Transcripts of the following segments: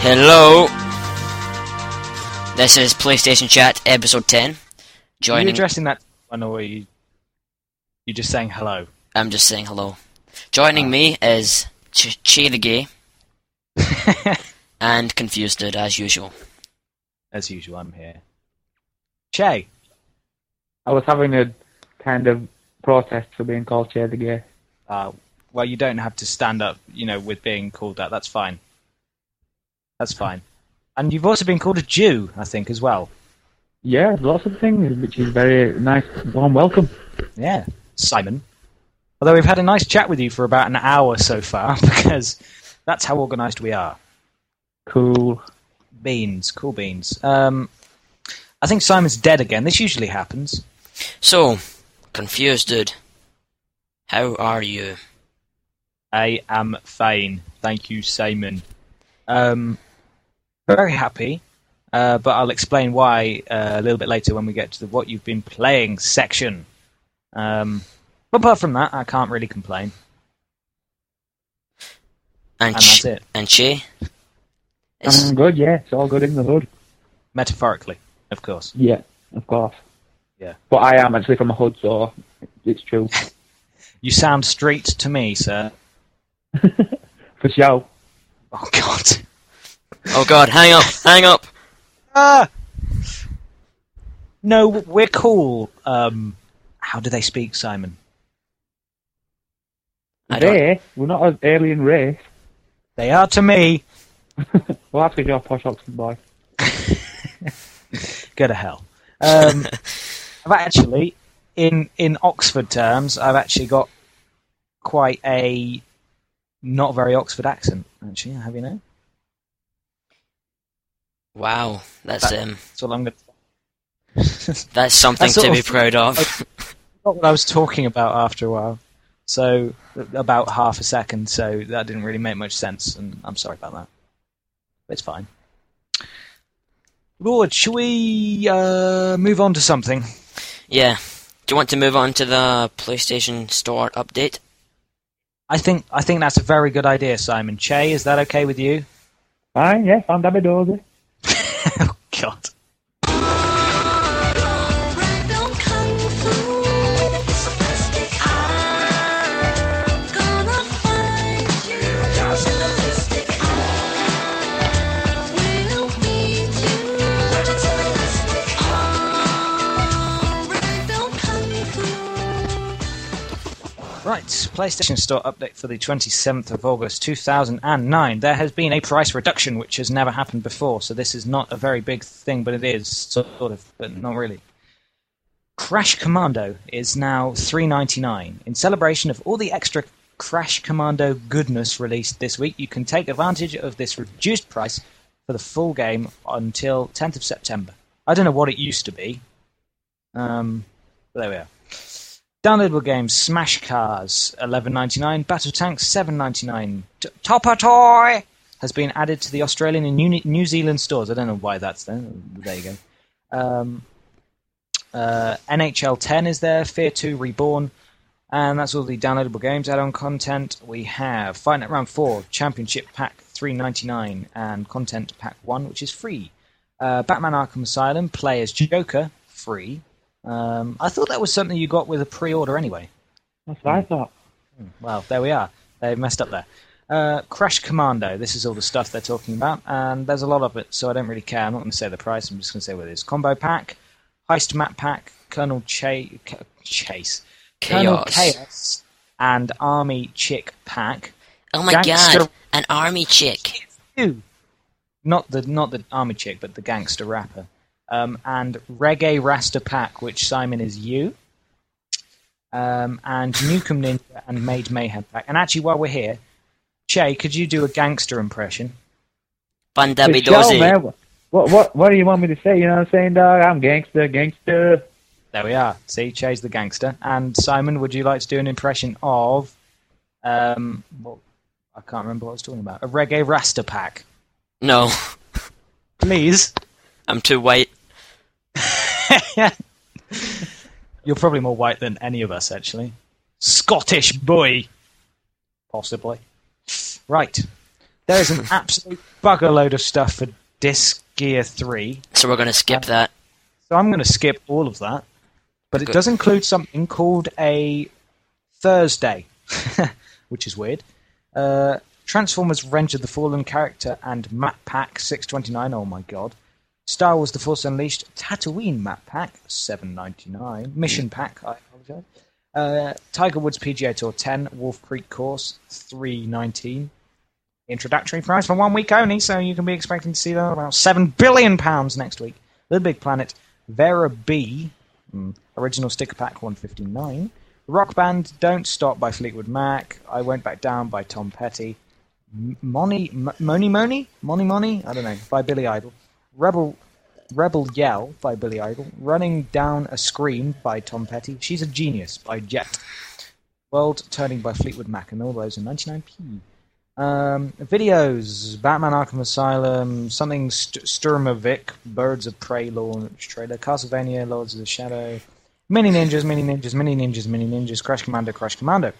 Hello. This is PlayStation Chat episode 10. Are you addressing that one, or are you just saying hello? I'm just saying hello. Joining me is Che the Gay and Confused Dude, as usual. As usual, I'm here. Che. I was having a kind of protest for being called Che the Gay. Well, you don't have to stand up, with being called that. That's fine. That's fine. And you've also been called a Jew, I think, as well. Yeah, lots of things, which is very nice, warm welcome. Yeah, Simon. Although we've had a nice chat with you for about an hour so far, because that's how organised we are. Cool beans. I think Simon's dead again. This usually happens. So, Confused Dude, how are you? I am fine. Thank you, Simon. Very happy, but I'll explain why a little bit later when we get to the what you've been playing section. But apart from that, I can't really complain. And that's it. And Che? I'm good, yeah. It's all good in the hood. Metaphorically, of course. Yeah, of course. Yeah. But I am actually from a hood, so it's true. You sound street to me, sir. For sure. Oh, God. Oh, God, hang up. Ah! No, we're cool. How do they speak, Simon? We're not an alien race. They are to me. Well, that's because you're a posh Oxford boy. Go to hell. I've actually, in Oxford terms, I've actually got quite a not very Oxford accent, actually, have you know? Wow, that's all I'm going to... That's something to be proud of. Not what I was talking about after a while. So, about half a second, so that didn't really make much sense, and I'm sorry about that. But it's fine. Lord, shall we move on to something? Yeah. Do you want to move on to the PlayStation Store update? I think that's a very good idea, Simon. Che, is that okay with you? Fine, yeah, I'm Dabby Dozy. Oh, God. Right, PlayStation Store update for the 27th of August 2009. There has been a price reduction, which has never happened before, so this is not a very big thing, but it is, sort of, but not really. Crash Commando is now $3.99. In celebration of all the extra Crash Commando goodness released this week, you can take advantage of this reduced price for the full game until 10th of September. I don't know what it used to be, but there we are. Downloadable games: Smash Cars, $11.99. Battle Tanks, $7.99. Topper Toy has been added to the Australian and New Zealand stores. I don't know why that's there. There you go. NHL 10 is there. Fear 2 Reborn. And that's all the downloadable games. Add-on content. We have Fight Night Round 4, Championship Pack, $3.99. And Content Pack 1, which is free. Batman Arkham Asylum, play as Joker, free. I thought that was something you got with a pre-order anyway. That's what I thought. Well, there we are. They've messed up there. Crash Commando. This is all the stuff they're talking about, and there's a lot of it, so I don't really care. I'm not going to say the price. I'm just going to say what it is. Combo Pack, Heist Map Pack, Colonel Chase, Colonel Chaos, and Army Chick Pack. Oh my God! An Army Chick. Not the Army Chick, but the gangster rapper. And Reggae Rasta Pack, which Simon is you. And Nukem Ninja and Maid Mayhem Pack. And actually, while we're here, Che, could you do a gangster impression? Bandabi Dozy. What do you want me to say? You know what I'm saying, dog? I'm gangster. There we are. See, Che's the gangster. And Simon, would you like to do an impression of... I can't remember what I was talking about. A Reggae Rasta Pack. No. Please. I'm too white. You're probably more white than any of us, actually. Scottish boy. Possibly. Right. There is an absolute bugger load of stuff for Disc Gear 3. So we're going to skip that. So I'm going to skip all of that. But it Good. does include something called a Thursday, which is weird. Transformers Revenge of the Fallen character and map pack, $6.29. Oh my god. Star Wars The Force Unleashed Tatooine map pack, $7.99. Mission pack, I apologize. Tiger Woods PGA Tour 10, Wolf Creek course, $3.19. Introductory price for 1 week only, so you can be expecting to see that about £7 billion next week. The Big Planet, Vera B, original sticker pack, $1.59. Rock Band Don't Stop by Fleetwood Mac, I Won't Back Down by Tom Petty. Moni? I don't know, by Billy Idol. Rebel Yell by Billy Idol. Running Down a Scream by Tom Petty. She's a Genius by Jet. World Turning by Fleetwood Mac, and all those are 99p. Videos, Batman Arkham Asylum, something Sturmovik, Birds of Prey launch trailer, Castlevania, Lords of the Shadow, Mini Ninjas, Crash Commando.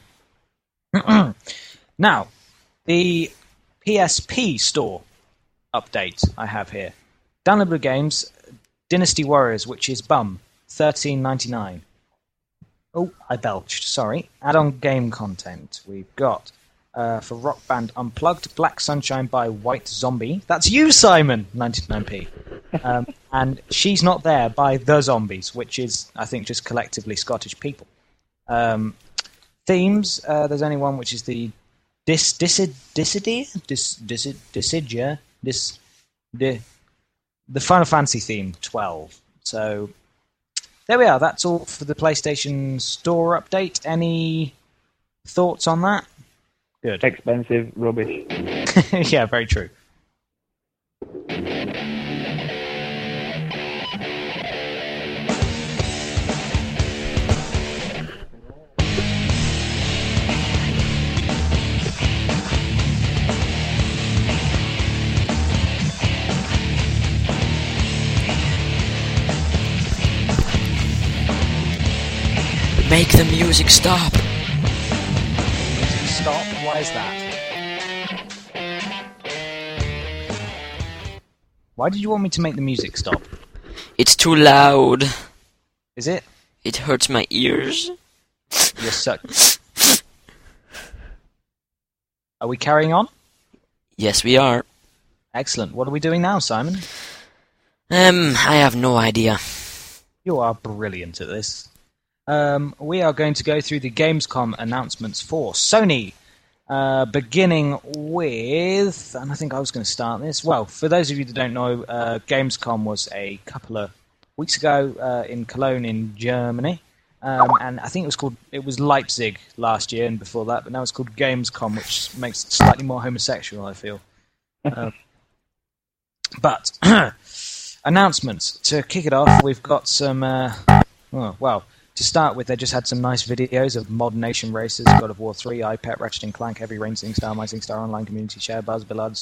Now, the PSP store update I have here. Downloadable games, Dynasty Warriors, which is bum, $13.99. Oh, I belched, sorry. Add-on game content. We've got, for Rock Band Unplugged, Black Sunshine by White Zombie. That's you, Simon! 99p. And She's Not There by The Zombies, which is, I think, just collectively Scottish people. Themes, there's only one, which is the the Final Fantasy theme, 12. So, there we are. That's all for the PlayStation Store update. Any thoughts on that? Good. Expensive rubbish. Yeah, very true. Make the music stop. Stop. Why is that? Why did you want me to make the music stop? It's too loud. Is it? It hurts my ears. You're suck. Are we carrying on? Yes, we are. Excellent. What are we doing now, Simon? I have no idea. You are brilliant at this. We are going to go through the Gamescom announcements for Sony, beginning with, and I think I was going to start this. Well, for those of you that don't know, Gamescom was a couple of weeks ago in Cologne in Germany, and I think it was Leipzig last year and before that, but now it's called Gamescom, which makes it slightly more homosexual, I feel. But announcements to kick it off. We've got some. To start with, they just had some nice videos of Mod Nation Races, God of War 3, iPet, Ratchet & Clank, Heavy Rain, SingStar, My SingStar Online, Community Share, Buzz, Billards,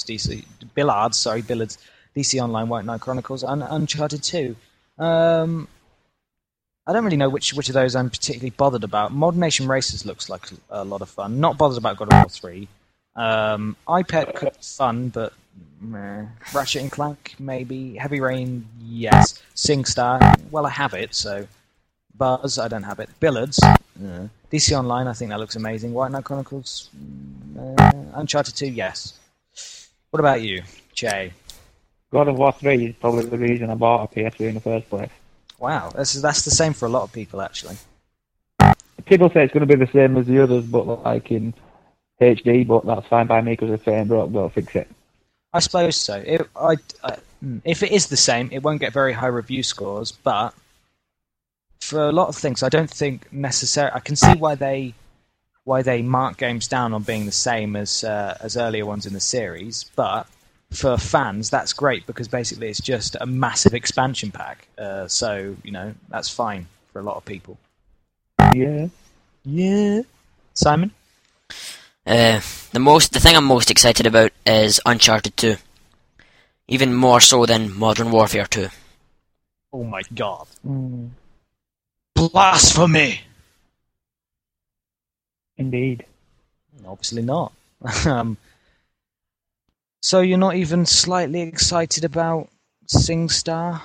DC Online, White Knight Chronicles, and Uncharted 2. I don't really know which of those I'm particularly bothered about. Mod Nation Races looks like a lot of fun. Not bothered about God of War 3. iPet could be fun, but meh. Ratchet & Clank, maybe. Heavy Rain, yes. SingStar, well, I have it, so... Buzz, I don't have it. Billards, DC Online, I think that looks amazing. White Knight Chronicles, Uncharted 2, yes. What about you, Jay? God of War 3 is probably the reason I bought a PS3 in the first place. Wow, that's the same for a lot of people, actually. People say it's going to be the same as the others, but like in HD, but that's fine by me because the frame broke, don't fix it. I suppose so. If it is the same, it won't get very high review scores, but... For a lot of things, I don't think necessarily. I can see why they mark games down on being the same as earlier ones in the series. But for fans, that's great because basically it's just a massive expansion pack. So that's fine for a lot of people. Yeah. Simon, The thing I'm most excited about is Uncharted 2. Even more so than Modern Warfare 2. Oh my god. Blasphemy! Indeed. Obviously not. So you're not even slightly excited about SingStar?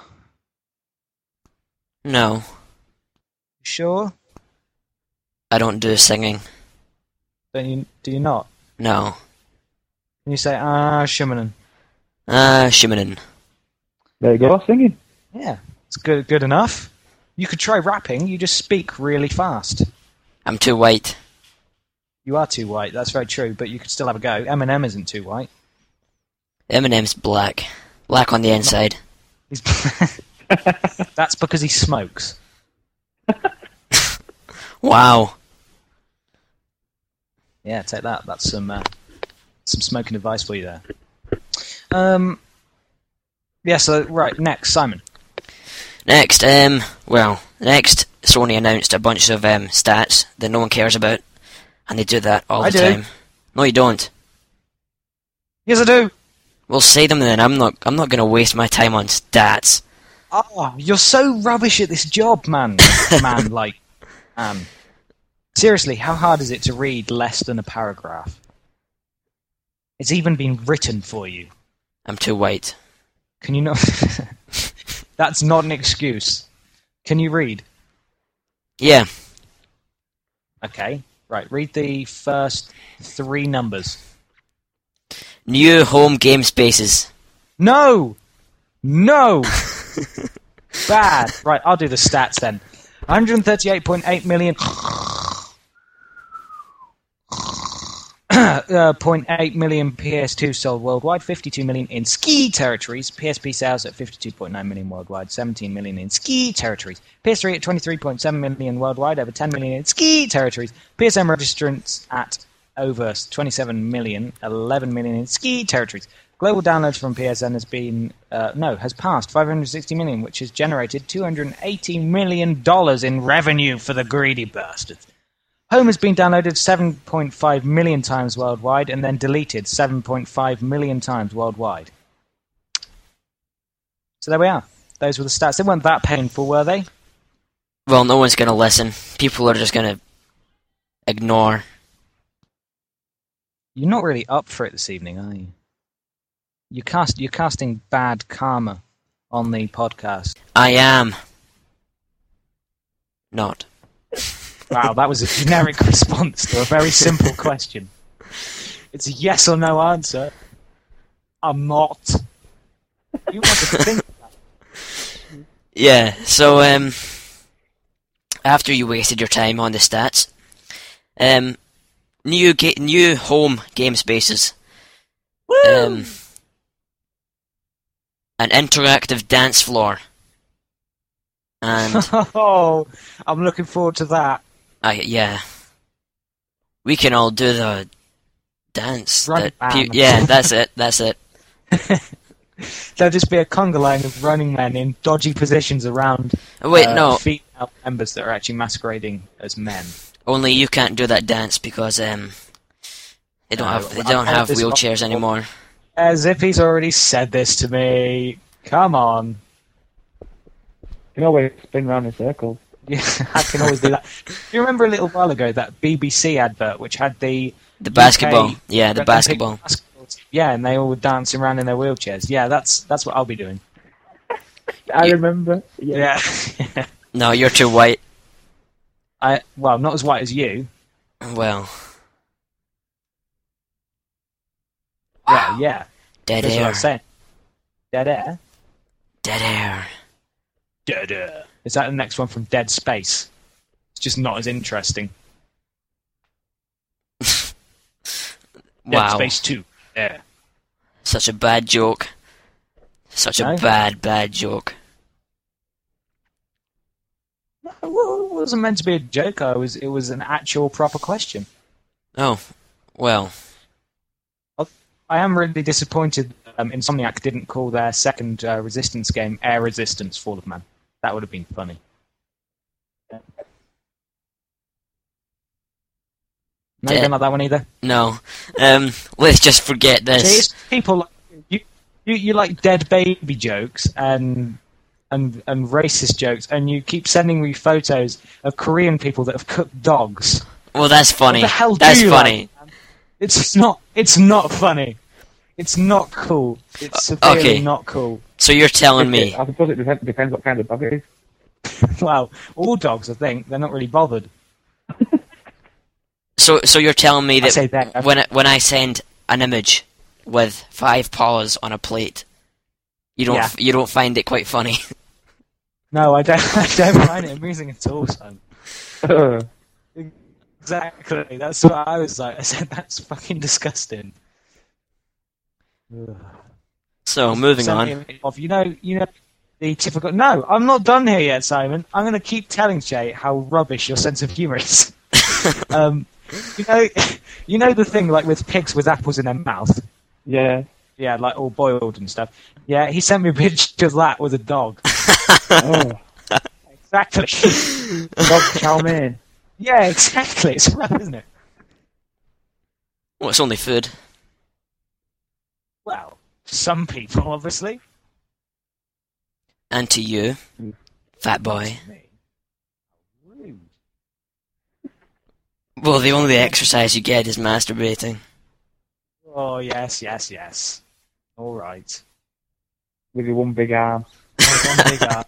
No, Sure? I don't do singing. Do you not? No. And you say, Shumanen. Shimmerin. There you go, singing. Yeah, it's good enough. You could try rapping, you just speak really fast. I'm too white. You are too white, that's very true, but you could still have a go. Eminem isn't too white. Eminem's black. Black on the inside. He's That's because he smokes. Wow. Yeah, take that. That's some smoking advice for you there. Yeah, so, right, next, Simon. Next, next, Sony announced a bunch of stats that no one cares about, and they do that all the time. No, you don't. Yes, I do. Well, say them then. I'm not going to waste my time on stats. Oh, you're so rubbish at this job, man. Seriously, how hard is it to read less than a paragraph? It's even been written for you. I'm too white. Can you not? That's not an excuse. Can you read? Yeah. Okay, right. Read the first 3 numbers. New home game spaces. No! No! Bad. Right, I'll do the stats then. 138.8 million... 0.8 million PS2 sold worldwide, 52 million in ski territories, PSP sales at 52.9 million worldwide, 17 million in ski territories, PS3 at 23.7 million worldwide, over 10 million in ski territories, PSN registrants at over 27 million, 11 million in ski territories. Global downloads from PSN has passed 560 million, which has generated $280 million in revenue for the greedy bastards. Home has been downloaded 7.5 million times worldwide and then deleted 7.5 million times worldwide. So there we are. Those were the stats. They weren't that painful, were they? Well, no one's going to listen. People are just going to ignore. You're not really up for it this evening, are you? You're casting bad karma on the podcast. I am. Not. Wow, that was a generic response to a very simple question. It's a yes or no answer. I'm not. You want to think that. Yeah, so, after you wasted your time on the stats, new home game spaces. Woo! An interactive dance floor. And oh, I'm looking forward to that. yeah. We can all do the dance. Running Man. Yeah, that's it. There'll just be a conga line of running men in dodgy positions around no. female members that are actually masquerading as men. Only you can't do that dance because they don't have wheelchairs anymore. As if he's already said this to me. Come on. You can always spin around in circles. Yeah, I can always do that. Do you remember a little while ago that BBC advert which had the basketball? UK Yeah, the basketball. Yeah, and they all were dancing around in their wheelchairs. Yeah, that's what I'll be doing. I remember. Yeah. No, you're too white. Well, not as white as you. Well. Wow. Yeah. Dead That's what I air. was saying. Dead air? Dead air. Dead air. Is that the next one from Dead Space? It's just not as interesting. Dead Wow. Space 2. Yeah. Such a bad joke. Such a No? bad joke. Well, it wasn't meant to be a joke. It was an actual proper question. Oh, well. I am really disappointed Insomniac didn't call their second Resistance game Air Resistance Fall of Man. That would have been funny. No, you don't like that one either? No. Let's just forget this. See, it's people like you like dead baby jokes and racist jokes, and you keep sending me photos of Korean people that have cooked dogs. Well, that's funny. What the hell That's do you funny. like, man? It's not funny. It's not cool. It's severely not cool. So you're telling me... I suppose it depends what kind of dog it is. Well, all dogs, I think, they're not really bothered. So you're telling me that, that when I send an image with 5 paws on a plate, you don't find it quite funny? No, I don't. I don't find it amusing at all, son. Exactly. That's what I was like. I said that's fucking disgusting. So moving on. You know the typical. No, I'm not done here yet, Simon. I'm going to keep telling Jay how rubbish your sense of humour is. You know the thing like with pigs with apples in their mouth. Yeah. Yeah, like all boiled and stuff. Yeah, he sent me a picture of that with a dog. Oh. Exactly. Dog chow mein. Yeah, exactly. It's rough, isn't it? Well, it's only food. Well, some people, obviously. And to you, fat boy. Rude. Well, the only exercise you get is masturbating. Oh, yes. All right. With your one big arm. One big arm.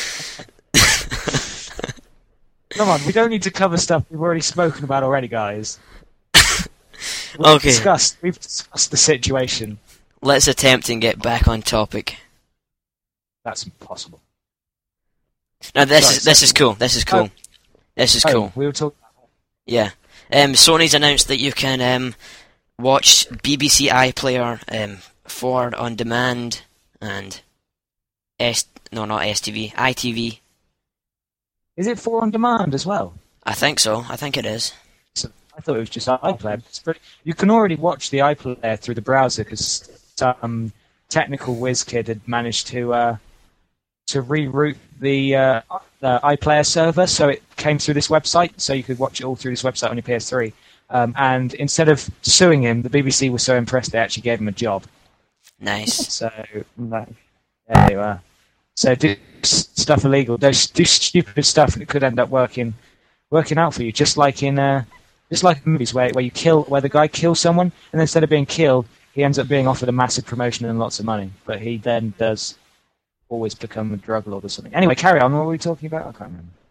Come on, we don't need to cover stuff we've already spoken about already, guys. We've discussed the situation. Let's attempt and get back on topic. That's impossible. No, this is cool. This is cool. This is cool. We were talking. Yeah. Sony's announced that you can watch BBC iPlayer for on demand and not STV, ITV. Is it for on demand as well? I think so. I think it is. So, I thought it was just iPlayer. You can already watch the iPlayer through the browser because some technical whiz kid had managed to reroute the iPlayer server, so it came through this website, so you could watch it all through this website on your PS3. And instead of suing him, the BBC was so impressed they actually gave him a job. Nice. So there you are. So do stuff illegal, do stupid stuff, and it could end up working out for you, just like in movies where the guy kills someone, and instead of being killed, he ends up being offered a massive promotion and lots of money, but he then does always become a drug lord or something. Anyway, carry on. What were we talking about? I can't remember.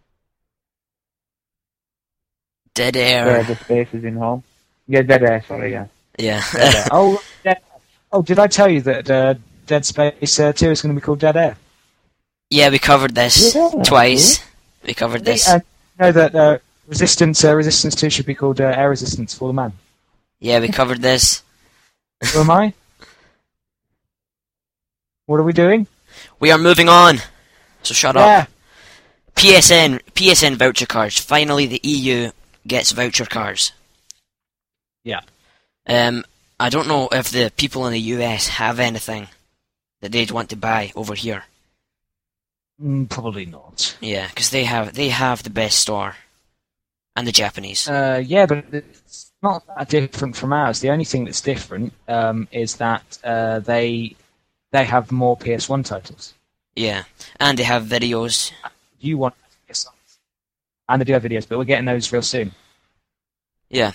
Dead Air. Where the space is in home. Yeah, Dead Air. Sorry, yeah. Yeah. Dead Air. Oh, did I tell you that Dead Space 2 is going to be called Dead Air? Yeah, we covered this twice. We covered this. Know that Resistance 2 should be called Air Resistance for the Man. Yeah, we covered this. Who am I? What are we doing? We are moving on. So shut up. PSN voucher cards. Finally, the EU gets voucher cards. Yeah. I don't know if the people in the US have anything that they'd want to buy over here. Probably not. Yeah, because they have the best store, and the Japanese. Yeah, but it's not that different from ours. The only thing that's different is that they have more PS1 titles. Yeah, and they have videos. You want PS1, and they do have videos, but we're getting those real soon. Yeah.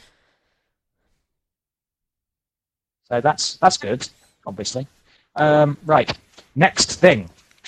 So that's good, obviously. Right, next thing.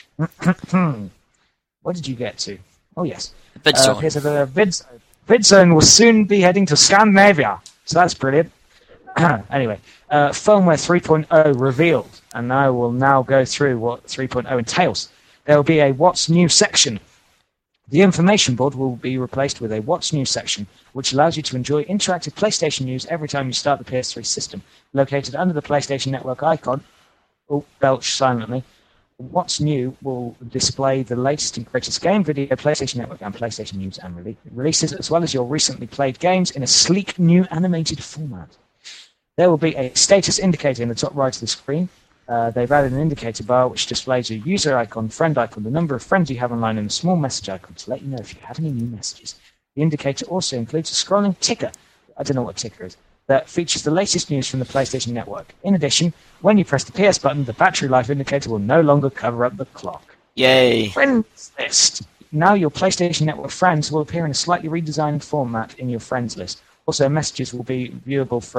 What did you get to? Oh, yes. VidZone. Here's a VidZone. VidZone will soon be heading to Scandinavia, so that's brilliant. Anyway, firmware 3.0 revealed, and I will now go through what 3.0 entails. There will be a What's New section. The information board will be replaced with a What's New section, which allows you to enjoy interactive PlayStation news every time you start the PS3 system. Located under the PlayStation Network icon, belch silently, What's New will display the latest and greatest game, video, PlayStation Network, and PlayStation news and releases, as well as your recently played games in a sleek new animated format. There will be a status indicator in the top right of the screen. They've added an indicator bar which displays your user icon, friend icon, the number of friends you have online, and a small message icon to let you know if you have any new messages. The indicator also includes a scrolling ticker. I don't know what a ticker is. That features the latest news from the PlayStation Network. In addition, when you press the PS button, the battery life indicator will no longer cover up the clock. Yay! Friends list. Now your PlayStation Network friends will appear in a slightly redesigned format in your friends list. Also, messages will be viewable from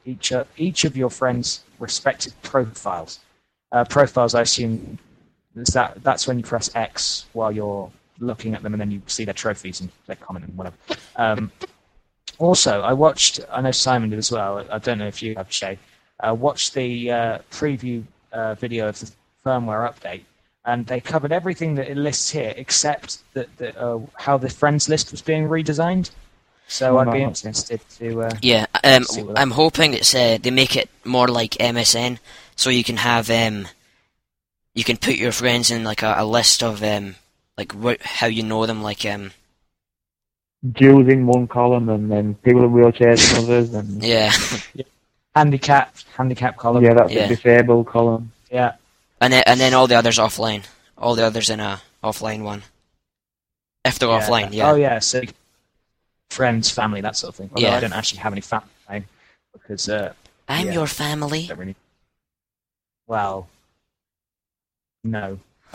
each of your friends' respective profiles. Profiles, I assume, that's when you press X while you're looking at them, and then you see their trophies and their comment and whatever. Also, I know Simon did as well. I don't know if you have, Shay. Watched the preview video of the firmware update, and they covered everything that it lists here, except that how the friends list was being redesigned. So I'd be interested to. I'm hoping it's they make it more like MSN, so you can have you can put your friends in like a list of how you know them, like Jews in one column, and then people in wheelchairs in others, and yeah. handicap column. Yeah, that's the disabled column. Yeah, and then all the others offline. All the others in a offline one. If they're offline, yeah. Oh yeah, so friends, family, that sort of thing. Although I don't actually have any family because I'm your family. Really... Well, no.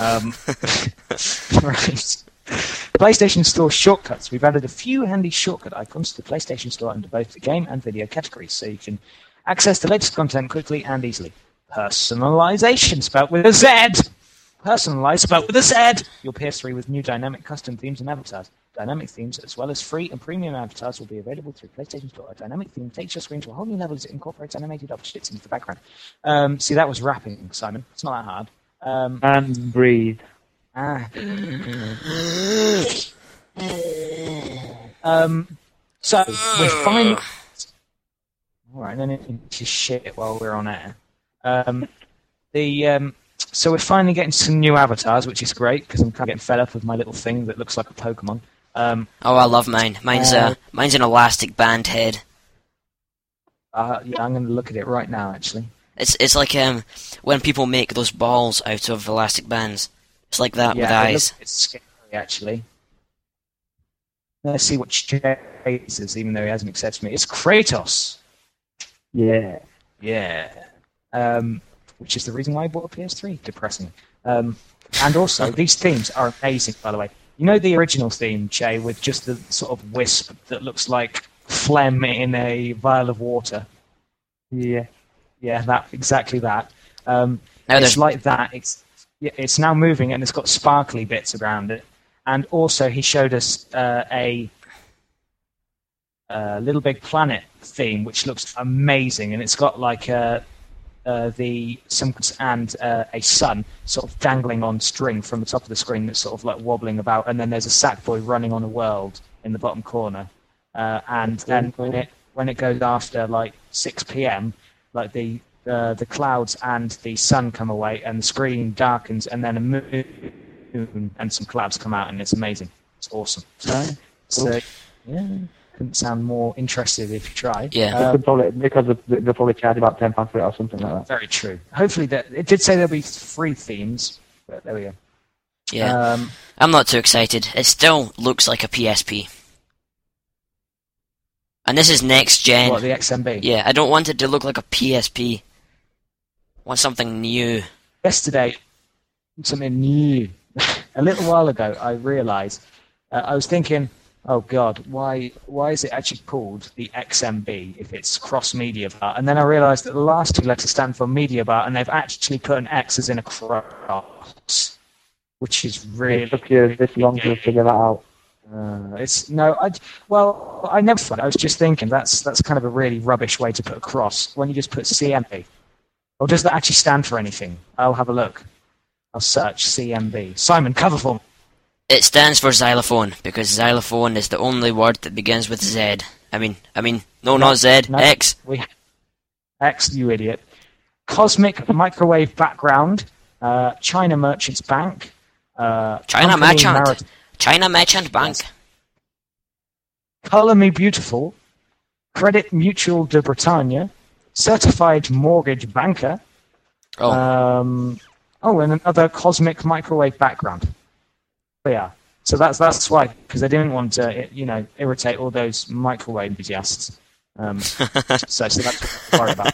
Right. PlayStation Store shortcuts. We've added a few handy shortcut icons to the PlayStation Store under both the game and video categories, so you can access the latest content quickly and easily. Personalization, spelled with a Z. Personalized, spelled with a Z. Your PS3 with new dynamic custom themes and avatars. Dynamic themes, as well as free and premium avatars, will be available through PlayStation Store. A dynamic theme takes your screen to a whole new level as it incorporates animated objects into the background. See, that was rapping, Simon. It's not that hard. And breathe. So we're finally. All right, then into shit while we're on air. So we're finally getting some new avatars, which is great because I'm kind of getting fed up with my little thing that looks like a Pokemon. I love mine. Mine's an elastic band head. Yeah, I'm going to look at it right now. Actually, it's like when people make those balls out of elastic bands. It's like that with eyes. It's scary, actually. Let's see what Chase is, even though he hasn't accepted me. It's Kratos. Yeah. Yeah. Which is the reason why I bought a PS3. Depressing. And also, these themes are amazing, by the way. You know the original theme, Jay, with just the sort of wisp that looks like phlegm in a vial of water? Yeah. Yeah, exactly that. It's like that. It's now moving, and it's got sparkly bits around it. And also, he showed us a Little Big Planet theme, which looks amazing, and it's got like a sun sort of dangling on string from the top of the screen that's sort of like wobbling about, and then there's a Sackboy running on a world in the bottom corner, and then when it goes after like 6 p.m., like the clouds and the sun come away, and the screen darkens, and then a moon and some clouds come out, and it's amazing. It's awesome. So yeah. Couldn't sound more interested if you tried. Yeah. Because they'll probably charge about £10 for it or something like that. Very true. Hopefully, it did say there'll be free themes, but there we go. Yeah. I'm not too excited. It still looks like a PSP. And this is next gen. What, the XMB? Yeah, I don't want it to look like a PSP. I want something new. Yesterday, something new. A little while ago, I realised, I was thinking, oh God, why is it actually called the XMB if it's cross media bar? And then I realised that the last two letters stand for media bar, and they've actually put an X as in a cross, which is really. It took you this long to figure that out. I never thought. I was just thinking that's kind of a really rubbish way to put a cross when you just put CMB. Or does that actually stand for anything? I'll have a look. I'll search CMB. Simon, cover for me. It stands for xylophone, because xylophone is the only word that begins with Z. Not Z, no, X. X, you idiot. Cosmic Microwave Background, China Merchants Bank. China Merchant Bank. Yes. Colour Me Beautiful, Credit Mutual de Bretagne, Certified Mortgage Banker. And another Cosmic Microwave Background. Yeah, so that's why, because I didn't want to, irritate all those microwave enthusiasts. So that's what I worry about.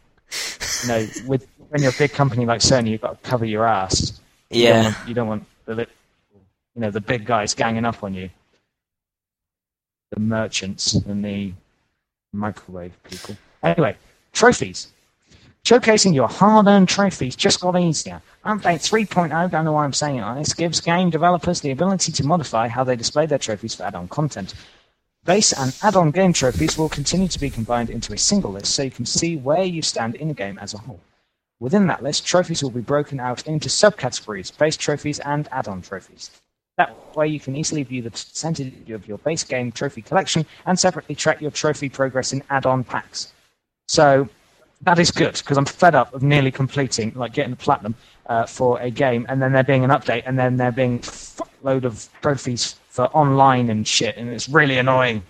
When you're a big company like Sony, you've got to cover your ass. Yeah. You don't want the big guys ganging up on you. The merchants and the microwave people. Anyway, Trophies. Showcasing your hard-earned trophies just got easier. Update 3.0, don't know why I'm saying it like this, gives game developers the ability to modify how they display their trophies for add-on content. Base and add-on game trophies will continue to be combined into a single list so you can see where you stand in the game as a whole. Within that list, trophies will be broken out into subcategories, base trophies and add-on trophies. That way you can easily view the percentage of your base game trophy collection and separately track your trophy progress in add-on packs. So that is good, because I'm fed up of nearly completing, like getting the platinum for a game, and then there being an update, and then there being a fuckload of trophies for online and shit, and it's really annoying.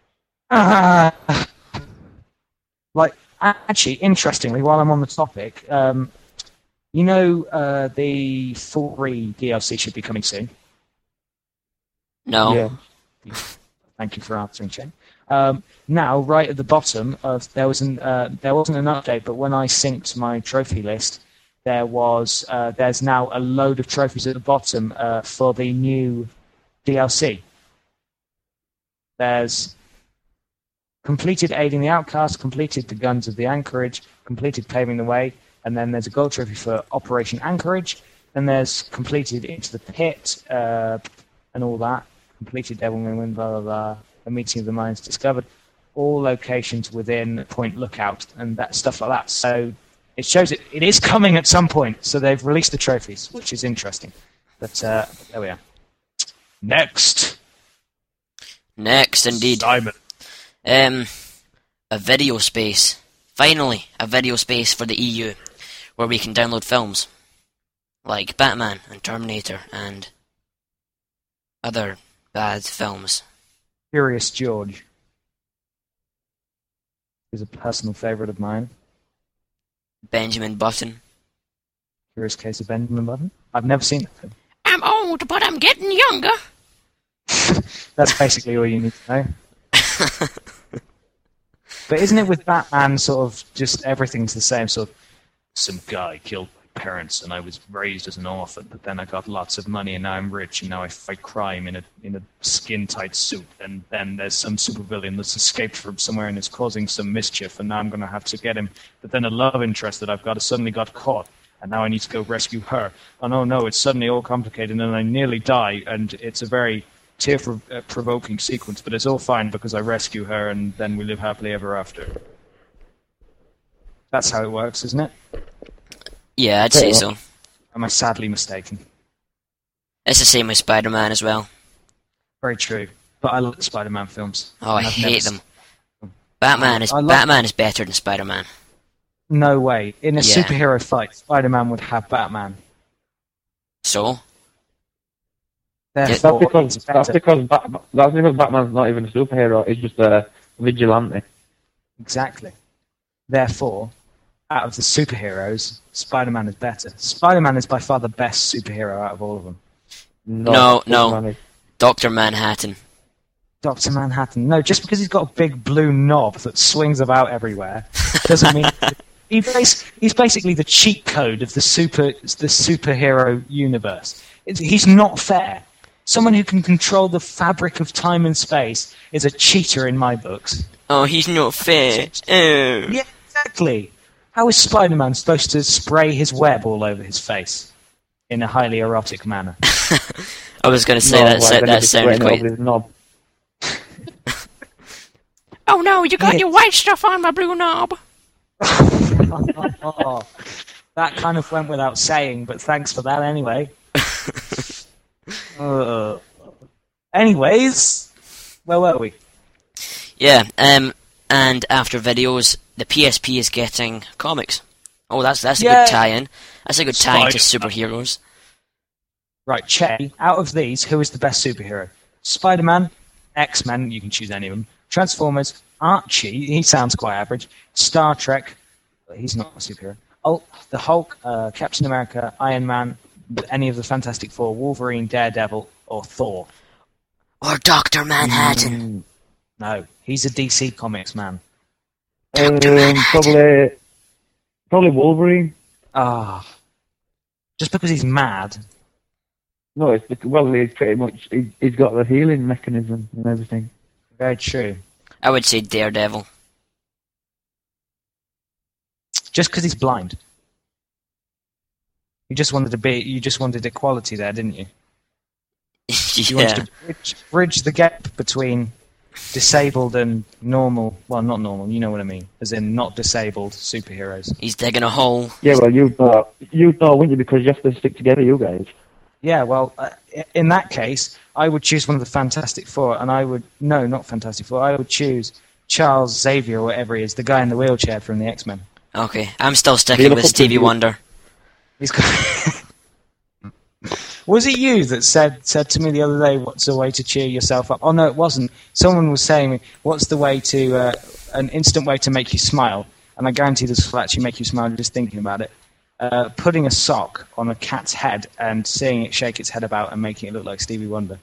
Like, actually, interestingly, while I'm on the topic, the full DLC should be coming soon. No. Yeah. Thank you for answering, Shane. Now, right at the bottom there wasn't an update, but when I synced my trophy list, there's now a load of trophies at the bottom for the new DLC. There's completed Aiding the Outcast, completed the Guns of the Anchorage, completed Paving the Way, and then there's a gold trophy for Operation Anchorage, and there's completed Into the Pit and all that, completed Devil May Win, blah blah blah. A Meeting of the Minds discovered, all locations within Point Lookout and that stuff like that. So it shows it is coming at some point. So they've released the trophies, which is interesting. But there we are. Next, indeed. Simon. A video space. Finally, a video space for the EU, where we can download films like Batman and Terminator and other bad films. Curious George is a personal favourite of mine. Benjamin Button. Curious Case of Benjamin Button. I've never seen that film. I'm old, but I'm getting younger. That's basically all you need to know. But isn't it with Batman sort of just everything's the same? Sort of, some guy killed my parents and I was raised as an orphan, but then I got lots of money and now I'm rich and now I fight crime in a skin-tight suit, and then there's some supervillain that's escaped from somewhere and is causing some mischief, and now I'm going to have to get him. But then a love interest that I've got suddenly got caught, and now I need to go rescue her. And oh no, it's suddenly all complicated and I nearly die, and it's a very tear-provoking sequence, but it's all fine because I rescue her and then we live happily ever after. That's how it works, isn't it? Yeah, I'd say so. Am I sadly mistaken? It's the same with Spider-Man as well. Very true. But I love the Spider-Man films. Oh, I hate them. Batman is better than Spider-Man. No way. In a superhero fight, Spider-Man would have Batman. So? That's because Batman's not even a superhero, he's just a vigilante. Exactly. Therefore, out of the superheroes, Spider-Man is better. Spider-Man is by far the best superhero out of all of them. No. Dr. Manhattan. Dr. Manhattan. No, just because he's got a big blue knob that swings about everywhere doesn't mean... He's basically the cheat code of the superhero universe. He's not fair. Someone who can control the fabric of time and space is a cheater in my books. Oh, he's not fair. Oh. Yeah, exactly. How is Spider-Man supposed to spray his web all over his face in a highly erotic manner? I was going to say that sounded quite... Oh no, you got your white stuff on my blue knob. Oh, that kind of went without saying, but thanks for that anyway. Anyways, where were we? Yeah, and after videos, the PSP is getting comics. Oh, that's a good tie-in. That's a good tie-in to superheroes. Right, Che, out of these, who is the best superhero? Spider-Man, X-Men, you can choose any of them, Transformers, Archie, he sounds quite average, Star Trek, he's not a superhero, the Hulk, Captain America, Iron Man, any of the Fantastic Four, Wolverine, Daredevil, or Thor. Or Dr. Manhattan. No, he's a DC Comics man. Probably Wolverine. Just because he's mad. No, he's pretty much he's got the healing mechanism and everything. Very true. I would say Daredevil. just because he's blind. You just wanted equality there, didn't you? You wanted to bridge the gap between disabled and normal. Well, not normal. You know what I mean, as in not disabled superheroes. He's digging a hole. Yeah, well, you'd know, wouldn't you? Because you have to stick together, you guys. Yeah, well, in that case, I would choose one of the Fantastic Four, and not Fantastic Four. I would choose Charles Xavier, or whatever he is, the guy in the wheelchair from the X-Men. Okay, I'm still sticking with Stevie Wonder. He's got. Was it you that said to me the other day, what's a way to cheer yourself up? Oh, no, it wasn't. Someone was saying, what's the way to, an instant way to make you smile? And I guarantee this will actually make you smile just thinking about it. Putting a sock on a cat's head and seeing it shake its head about and making it look like Stevie Wonder.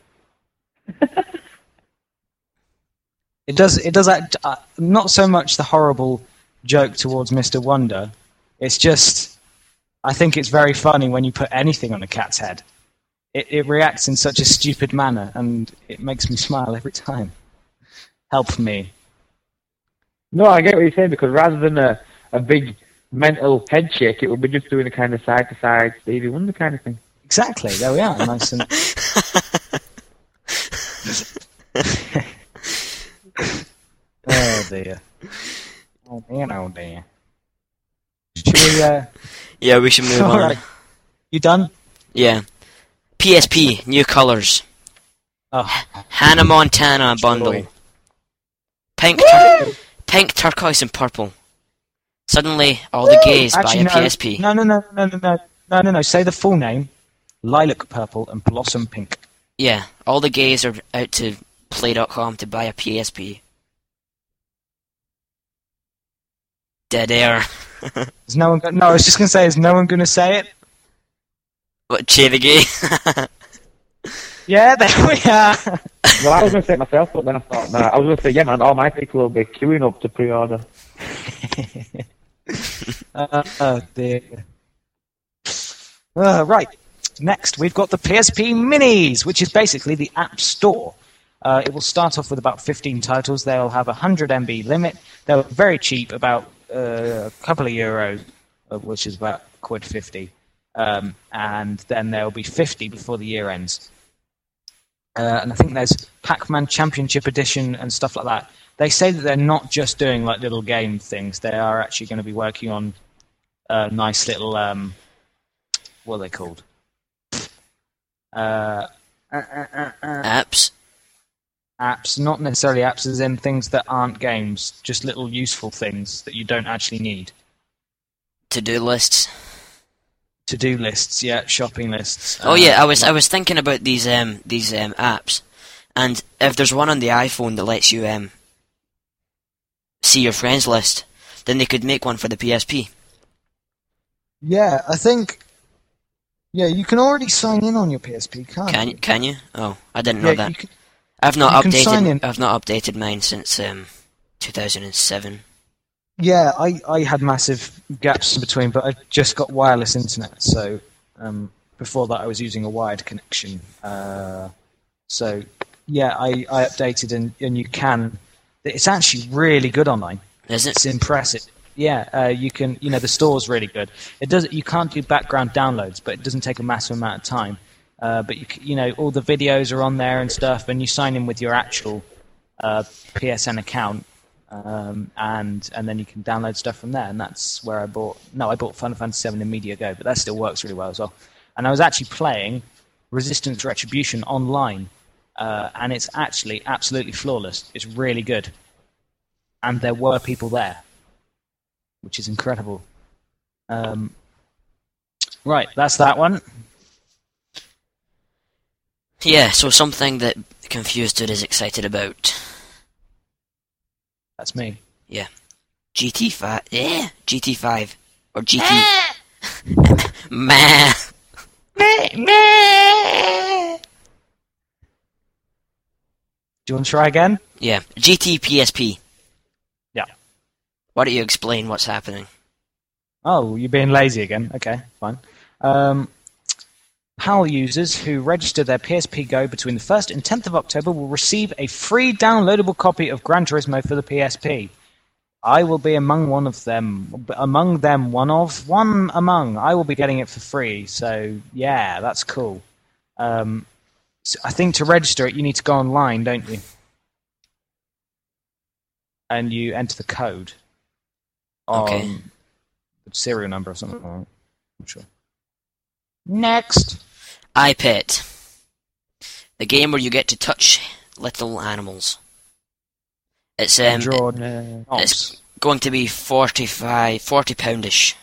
It does not so much the horrible joke towards Mr. Wonder. It's just, I think it's very funny when you put anything on a cat's head. It reacts in such a stupid manner, and it makes me smile every time. Help me. No, I get what you're saying, because rather than a big mental head shake, it would be just doing a kind of side-to-side Stevie Wonder kind of thing. Exactly, there we are. Nice and... Oh dear. Oh dear. Should we, Yeah, we should move on. Right. You done? Yeah. PSP, new colours. Oh. Hannah Montana bundle. Joy. Pink, turquoise and purple. Suddenly, all the gays buy a PSP. No. Say the full name. Lilac purple and blossom pink. Yeah, all the gays are out to play.com to buy a PSP. Dead air. Is no one? No, I was just gonna say, is no one gonna say it? What, Che the gay? Yeah, there we are. Well, I was going to say it myself, but then I thought, nah, I was going to say, yeah, man, all my people will be queuing up to pre-order. Oh, dear. Right. Next, we've got the PSP Minis, which is basically the App Store. It will start off with about 15 titles. They'll have a 100 MB limit. They're very cheap, about a couple of euros, which is about £1.50. And then there'll be 50 before the year ends. And I think there's Pac-Man Championship Edition and stuff like that. They say that they're not just doing like little game things. They are actually going to be working on nice little what are they called? Apps. Apps, not necessarily apps, as in things that aren't games, just little useful things that you don't actually need. To-do lists. To-do lists, yeah, shopping lists. Oh yeah, I was thinking about these apps, and if there's one on the iPhone that lets you see your friends list, then they could make one for the PSP. Yeah, I think. Yeah, you can already sign in on your PSP, can't you? Can you? Oh, I didn't know that. I've not updated mine since 2007. Yeah, I had massive gaps in between, but I just got wireless internet, so before that I was using a wired connection. So, yeah, I updated, and you can... It's actually really good online. Is it? It's impressive. Yeah, you can... You know, the store's really good. You can't do background downloads, but it doesn't take a massive amount of time. But, you know, all the videos are on there and stuff, and you sign in with your actual PSN account. And then you can download stuff from there, and that's where I bought Final Fantasy VII in Media Go, but that still works really well as well. And I was actually playing Resistance Retribution online, and it's actually absolutely flawless. It's really good. And there were people there, which is incredible. Right, that's that one. Yeah, so something that Confused Dude is excited about. That's me. Yeah. GT5. Yeah. GT5. Or GT... Meh. Do you want to try again? Yeah. GT PSP. Yeah. Why don't you explain what's happening? Oh, you're being lazy again. Okay, fine. PAL users who register their PSP Go between the 1st and 10th of October will receive a free downloadable copy of Gran Turismo for the PSP. I will be among one of them. Among them, one among. I will be getting it for free. So yeah, that's cool. So I think to register it, you need to go online, don't you? And you enter the code on the serial number or something. I'm sure. Next. iPet. The game where you get to touch little animals. It's it's going to be £40-ish.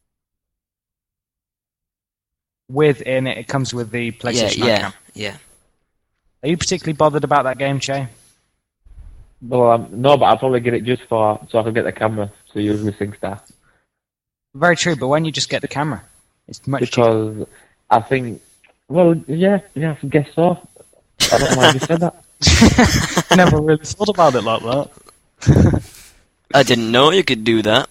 Within it comes with the PlayStation account. Yeah. Are you particularly bothered about that game, Che? Well, no, but I'll probably get it just so I can get the camera. So use the SingStar. Very true, but when you just get the camera, it's much because cheaper. I think. Well, yeah, I guess so. I don't know why you said that. Never really thought about it like that. I didn't know you could do that.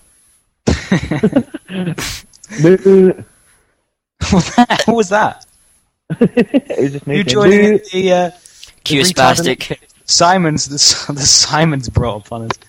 What was that? It was just you joining the Q-Spastic. The Simons brought up on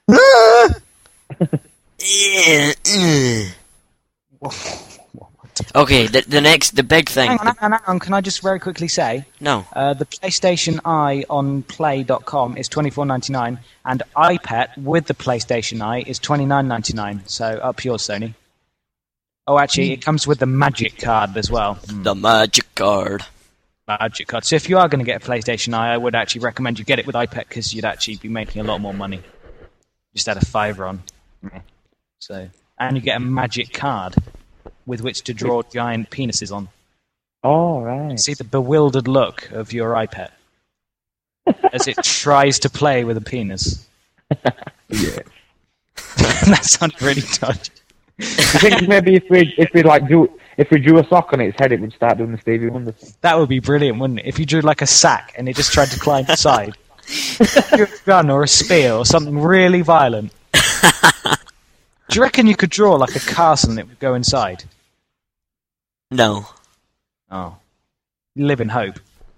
us. Okay, the big thing. Hang on. Can I just very quickly say? No. The PlayStation Eye on Play.com is $24.99, and iPad with the PlayStation Eye is $29.99. So up yours, Sony. Oh, actually, it comes with the Magic Card as well. The Magic Card. Magic Card. So if you are going to get a PlayStation Eye, I would actually recommend you get it with iPad because you'd actually be making a lot more money. Just add a $5 on. So, and you get a Magic Card with which to draw giant penises on. Oh, right. See the bewildered look of your iPad as it tries to play with a penis. Yeah. That sounded really touchy. I think maybe if we drew a sock on its head, it would start doing the Stevie Wonder thing. That would be brilliant, wouldn't it? If you drew like a sack and it just tried to climb inside. A gun or a spear or something really violent. Do you reckon you could draw like a castle and it would go inside? No. Oh. You live in hope.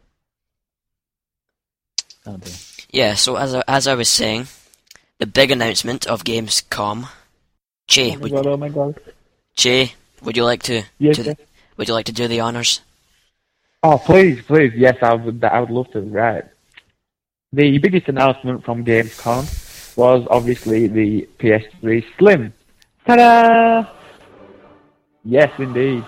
Oh dear. Yeah, so as I was saying, the big announcement of Gamescom. Che, oh my god. Che, would you like to? Yes, would you like to do the honors? Oh, please, yes, I would love to. Right. The biggest announcement from Gamescom was obviously the PS3 Slim. Ta-da! Yes, indeed.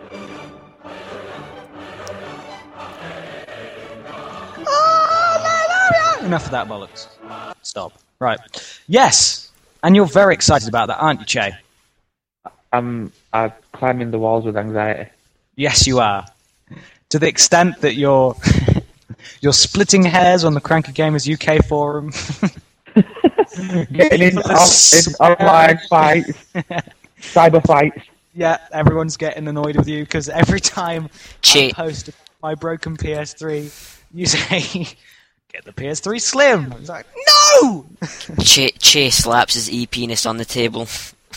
Enough of that bollocks. Stop. Right. Yes! And you're very excited about that, aren't you, Che? I'm climbing the walls with anxiety. Yes, you are. To the extent that you're splitting hairs on the Cranky Gamers UK forum. Getting in online fights, cyber fights. Yeah, everyone's getting annoyed with you because every time I post my broken PS3, you say, get the PS3 Slim. I was like, no! Che slaps his e-penis on the table.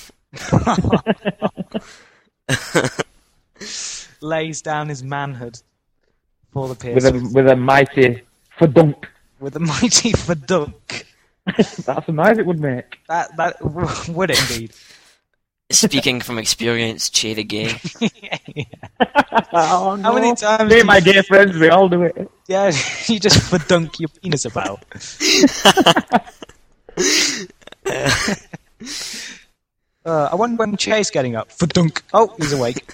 Lays down his manhood for the PS3. With a mighty fadunk. With a mighty fadunk. That's a noise it would make. That would it indeed. Speaking from experience, Che the gay. Yeah. Oh, no. How many times? Me and my gay friends, we all do it. Yeah, you just fadunk your penis about. I wonder when Che's getting up. Fadunk. Oh, he's awake.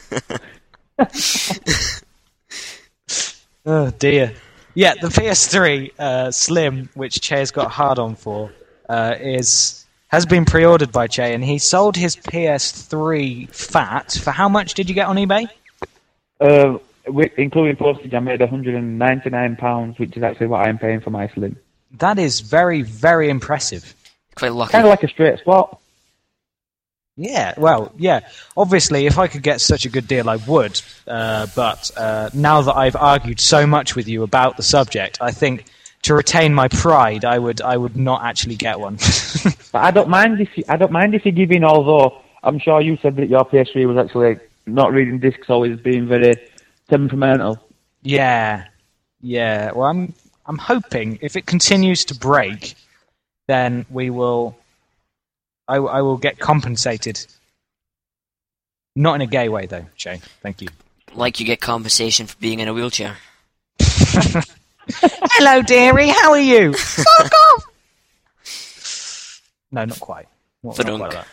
Oh dear. Yeah, the PS3 Slim, which Che's got hard on for, has been pre-ordered by Che, and he sold his PS3 Fat for how much did you get on eBay? Including postage, I made £199, which is actually what I'm paying for my Slim. That is very, very impressive. Quite lucky. Kind of like a straight swap. Yeah, well, yeah. Obviously, if I could get such a good deal, I would. But now that I've argued so much with you about the subject, I think to retain my pride, I would not actually get one. But I don't mind if you give in. Although I'm sure you said that your PS3 was actually not reading discs, always being very temperamental. Yeah. Well, I'm hoping if it continues to break, then we will I will get compensated. Not in a gay way, though, Shane. Thank you. Like you get compensation for being in a wheelchair. Hello, dearie. How are you? Fuck off! No, not quite. Not quite like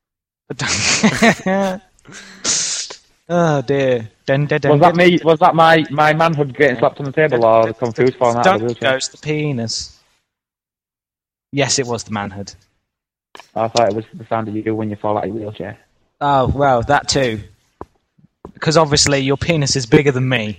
that. Oh dear. Was that my manhood getting slapped on the table, or the confused falling out of the wheelchair? Goes the penis. Yes, it was the manhood. I thought it was the sound of you when you fall out of your wheelchair. Oh, well, that too. Because obviously your penis is bigger than me.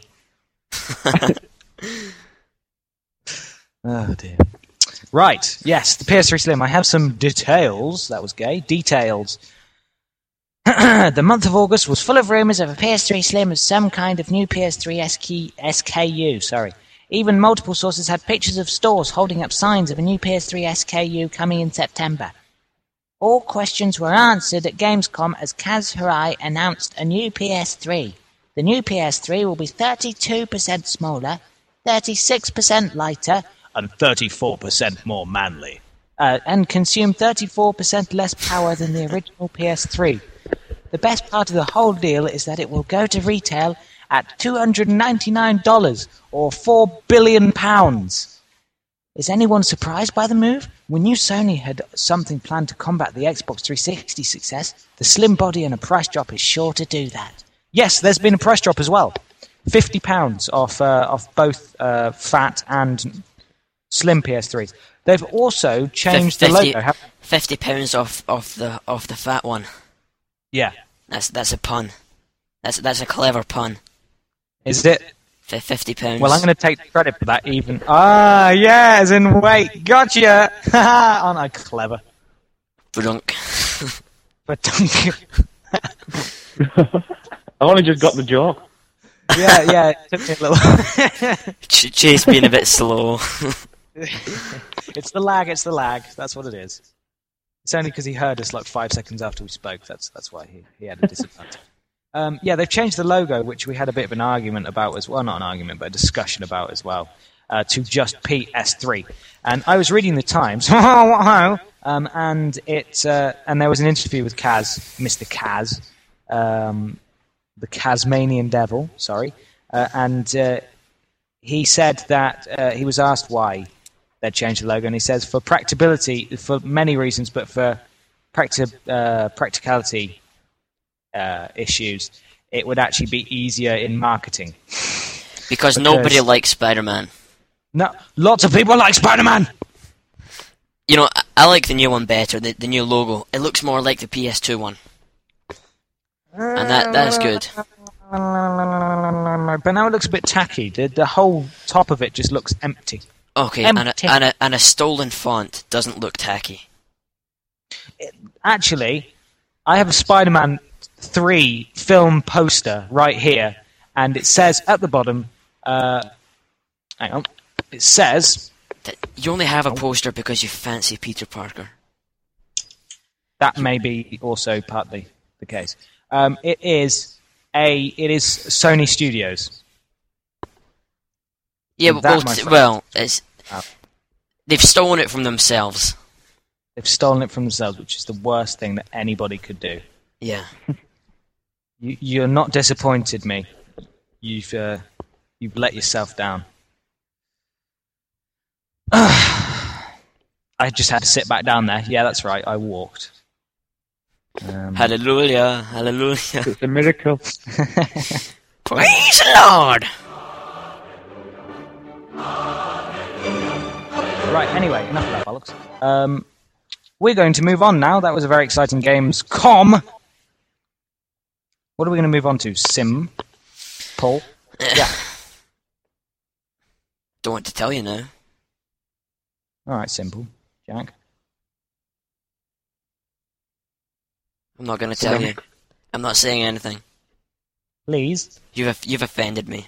Oh dear. Right, yes, the PS3 Slim. I have some details. That was gay. Details. The month of August was full of rumours of a PS3 Slim as some kind of new PS3 SKU. Sorry. Even multiple sources had pictures of stores holding up signs of a new PS3 SKU coming in September. All questions were answered at Gamescom as Kaz Hirai announced a new PS3. The new PS3 will be 32% smaller, 36% lighter, and 34% more manly, and consume 34% less power than the original PS3. The best part of the whole deal is that it will go to retail at $299 or £4 billion. Is anyone surprised by the move? We knew Sony had something planned to combat the Xbox 360 success. The slim body and a price drop is sure to do that. Yes, there's been a price drop as well. £50 off both fat and slim PS3s. They've also changed the logo. £50 off the fat one. Yeah, that's a pun. That's a clever pun. Is it? £50. Well, I'm going to take the credit for that. Even yeah, as in wait, gotcha. Aren't I clever? Badunk. Badunk. I only just got the joke. Yeah. It took me a little. Chase being a bit slow. It's the lag. That's what it is. It's only because he heard us like 5 seconds after we spoke. That's why he had a disadvantage. Yeah, they've changed the logo, which we had a bit of an argument about as well. Not an argument, but a discussion about as well. To just PS3. And I was reading the Times. And there was an interview with Kaz, Mr. Kaz, the Kazmanian Devil. Sorry, and he said that he was asked why they'd changed the logo, and he says for practicability, for many reasons, but for practicality issues, it would actually be easier in marketing. Because nobody likes Spider-Man. No, lots of people like Spider-Man! You know, I like the new one better, the new logo. It looks more like the PS2 one. And that's good. But now it looks a bit tacky. The whole top of it just looks empty. Okay, empty. And a stolen font doesn't look tacky. Actually, I have a Spider-Man 3 film poster right here, and it says at the bottom, hang on, it says... You only have a poster because you fancy Peter Parker. That may be also partly the case. It is Sony Studios. Yeah, they've stolen it from themselves. They've stolen it from themselves, which is the worst thing that anybody could do. Yeah. You're not disappointed me. You've let yourself down. I just had to sit back down there. Yeah, that's right. I walked. Hallelujah, hallelujah. It's a miracle. Praise the Lord! Right, anyway, enough of that bollocks. We're going to move on now. That was a very exciting Gamescom. What are we going to move on to? Sim? Paul? Yeah. Don't want to tell you now. Alright, simple. Jack? I'm not going to tell you. I'm not saying anything. Please? You've offended me.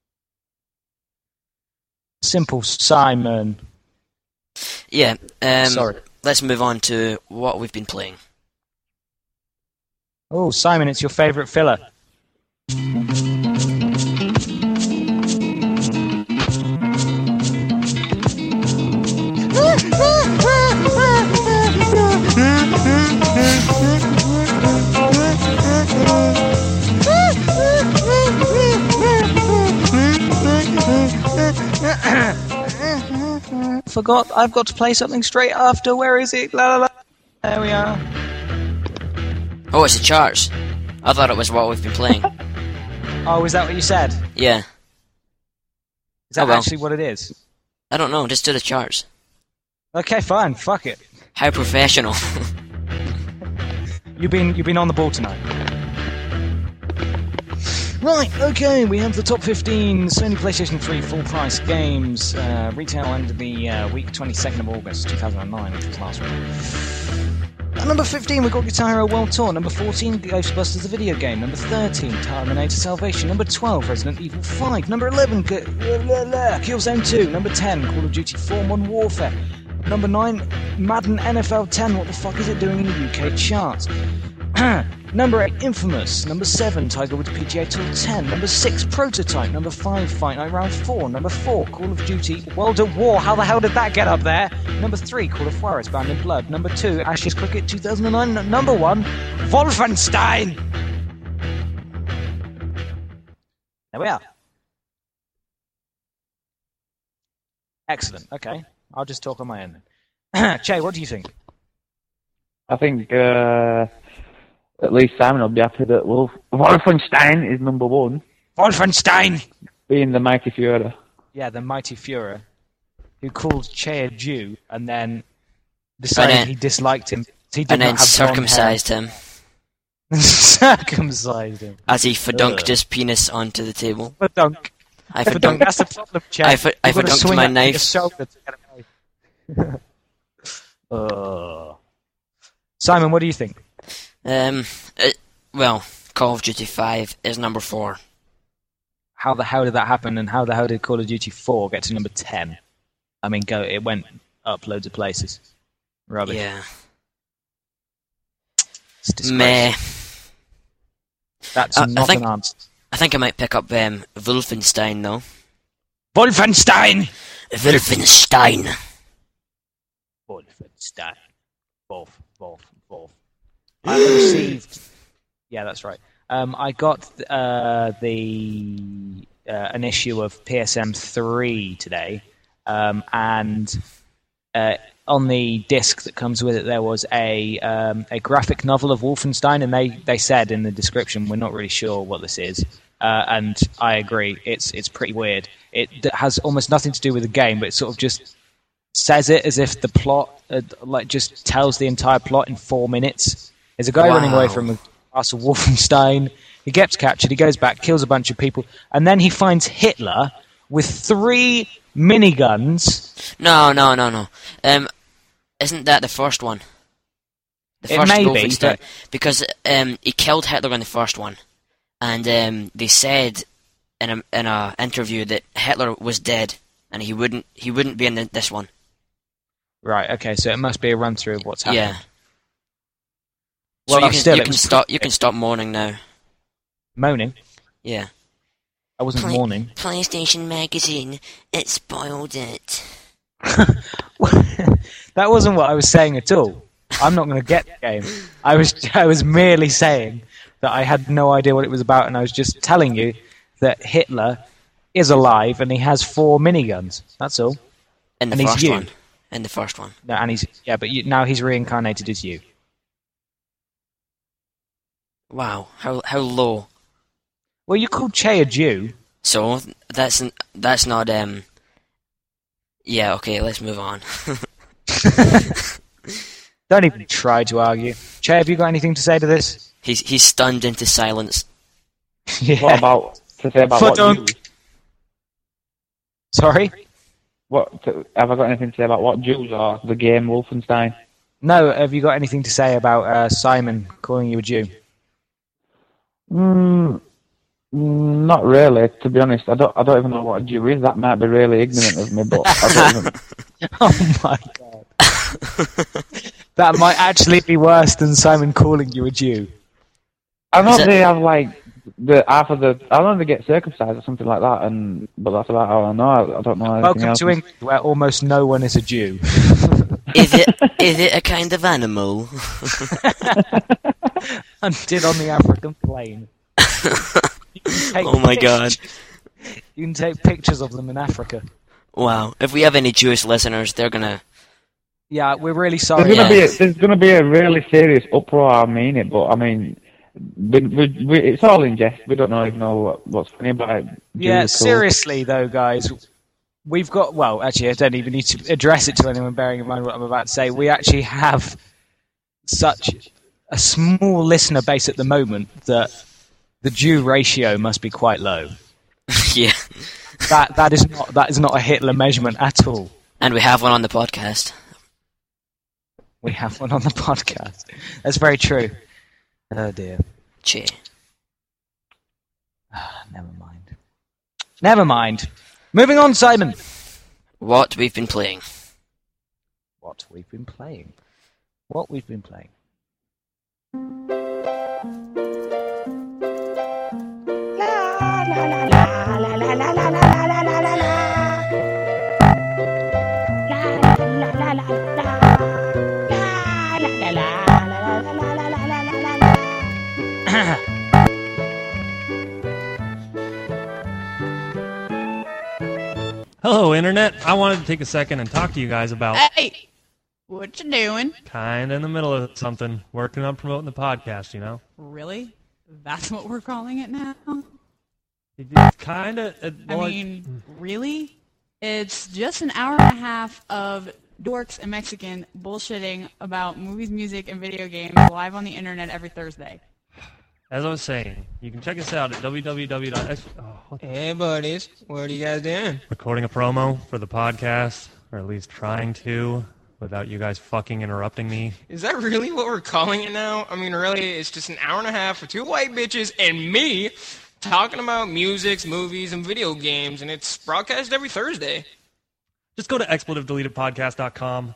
Simple Simon. Yeah, sorry. Let's move on to what we've been playing. Oh, Simon, it's your favourite filler. forgot. I've got to play something straight after. Where is it? La, la, la. There we are. Oh, it's the charts. I thought it was what we've been playing. Oh, is that what you said? Yeah. Is that Oh, well. actually what it is? I don't know, just do the charts. Okay, fine. Fuck it. How professional. You've been on the ball tonight. Right, okay, we have the top 15 Sony PlayStation 3 full price games, retail end of the week 22nd of August 2009, which was last week. At number 15, we've got Guitar Hero World Tour. Number 14, Ghostbusters the video game. Number 13, Terminator Salvation. Number 12, Resident Evil 5. Number 11, Killzone 2. Number 10, Call of Duty 4 Modern Warfare. Number 9, Madden NFL 10. What the fuck is it doing in the UK charts? Number 8, Infamous. Number 7, Tiger Woods PGA Tour 10. Number 6, Prototype. Number 5, Fight Night Round 4. Number 4, Call of Duty World at War. How the hell did that get up there? Number 3, Call of Juarez Bound in Blood. Number 2, Ashes Cricket 2009. Number 1, Wolfenstein. There we are. Excellent. Okay. I'll just talk on my own then. Che, what do you think? I think at least Simon will be happy that Wolfenstein is number 1, Wolfenstein! being the Mighty Fury. Yeah, the mighty Führer, who called Che a Jew and then decided he disliked him. He did And not then have blonde circumcised him hair. Circumcised him. as he fadunked Ugh. his penis onto the table. Fadunk. I Fadunk. fadunked. That's the problem, Che. I You've got to fadunked swing my up knife. your shoulder to get away. Simon, what do you think? Well, Call of Duty 5 is number 4. How the hell did that happen, and how the hell did Call of Duty 4 get to number 10? I mean, it went up loads of places. Rubbish. Yeah. It's disgrace. Meh. That's I not think- an answer. I think I might pick up Wolfenstein though. Wolfenstein! Wolfenstein. Wolfenstein. Wolf. I received... Yeah, that's right. I got an issue of PSM 3 today, and on the disc that comes with it, there was a graphic novel of Wolfenstein, and they said in the description, we're not really sure what this is. And I agree, it's pretty weird. It has almost nothing to do with the game, but it sort of just says it as if the plot just tells the entire plot in 4 minutes. There's a guy running away from a castle, Wolfenstein. He gets captured, he goes back, kills a bunch of people, and then he finds Hitler with 3 miniguns. No. Isn't that the first one? The first may be, Wolfenstein. but- Because he killed Hitler in the first one, and they said in a interview that Hitler was dead, and he wouldn't be in this one. Right, okay, so it must be a run through of what's happening. Yeah. Well, So still, you it can was stop. You can stop mourning now. moaning. Yeah. I wasn't mourning. PlayStation Magazine, it spoiled it. That wasn't what I was saying at all. I'm not going to get the game. I was merely saying that I had no idea what it was about, and I was just telling you that Hitler is alive and he has 4 miniguns. That's all. In the And he's first you. one. In the first one. No, and now he's reincarnated as you. Wow. How low. Well, you called Che a Jew. So that's not Yeah. Okay. Let's move on. Don't even try to argue. Che, have you got anything to say to this? He's stunned into silence. Yeah. What about to say about what Fadunk. Jews? Sorry? Have I got anything to say about what Jews are? The game Wolfenstein. No, have you got anything to say about Simon calling you a Jew? Not really, to be honest. I don't even know what a Jew is. That might be really ignorant of me, but I don't even... Oh my god. That might actually be worse than Simon calling you a Jew. I know Is it- they have like I know they get circumcised or something like that, but that's about all I know. I don't know anything Welcome else. to England, where almost no one is a Jew. Is it a kind of animal? Hunted on the African plain. You can take Oh my god. You can take pictures of them in Africa. Wow. If we have any Jewish listeners, they're gonna... Yeah, we're really sorry. There's gonna be a really serious uproar. I mean it, but I mean, it's all in jest. We don't even know what's funny about it. Yeah, seriously though, guys, we've got. Well, actually, I don't even need to address it to anyone. Bearing in mind what I'm about to say, we actually have such a small listener base at the moment that the Jew ratio must be quite low. Yeah. That is not a Hitler measurement at all. And we have one on the podcast. We have one on the podcast. That's very true. Oh dear. Che. Never mind. Moving on, Simon. What we've been playing. What we've been playing. Hello, Internet. I wanted to take a second and talk to you guys about... Hey! What you doing? Kind of in the middle of something. Working on promoting the podcast, you know? Really? That's what we're calling it now? It's kind of... Really? It's just an hour and a half of dorks and Mexican bullshitting about movies, music, and video games live on the Internet every Thursday. As I was saying, you can check us out at Hey, buddies. What are you guys doing? recording a promo for the podcast, or at least trying to, without you guys fucking interrupting me. Is that really what we're calling it now? I mean, really, it's just an hour and a half for two white bitches and me talking about music, movies, and video games, and it's broadcast every Thursday. Just go to expletivedeletedpodcast.com.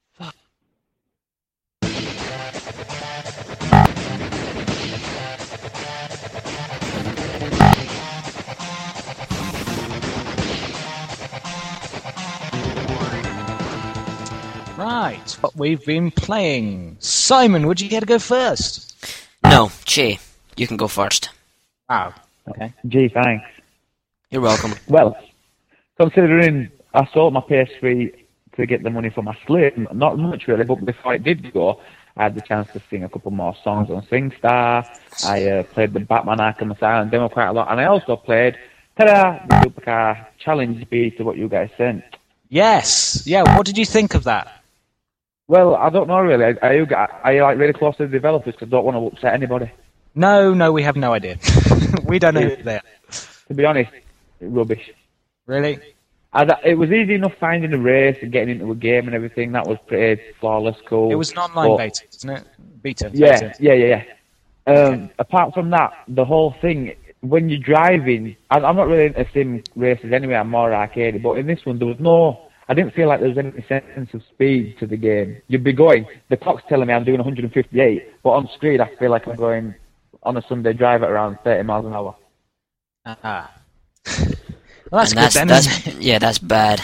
Right, what we've been playing. Simon, would you care to go first? No, Che, you can go first. Wow. Okay. Gee, thanks. You're welcome. Well, considering I sold my PS3 to get the money for my Slim, not much really, but before it did go, I had the chance to sing a couple more songs on SingStar. I played the Batman Arkham Asylum demo quite a lot, and I also played, ta-da, the Supercar Challenge beta, what you guys sent. Yes. Yeah, what did you think of that? Well, I don't know really. Are you like really close to the developers because I don't want to upset anybody? No, we have no idea. We don't know who they are. To be honest, rubbish. Really? It was easy enough finding a race and getting into a game and everything. That was pretty flawless, cool. It was an online beta, wasn't it? Beta. Yeah. Apart from that, the whole thing, when you're driving, I'm not really into sim races anyway, I'm more arcade, but in this one, I didn't feel like there was any sense of speed to the game. You'd be going, the clock's telling me I'm doing 158, but on screen I feel like I'm going on a Sunday drive at around 30 miles an hour. Ah. Well, that's And good then, isn't it? Yeah, that's bad.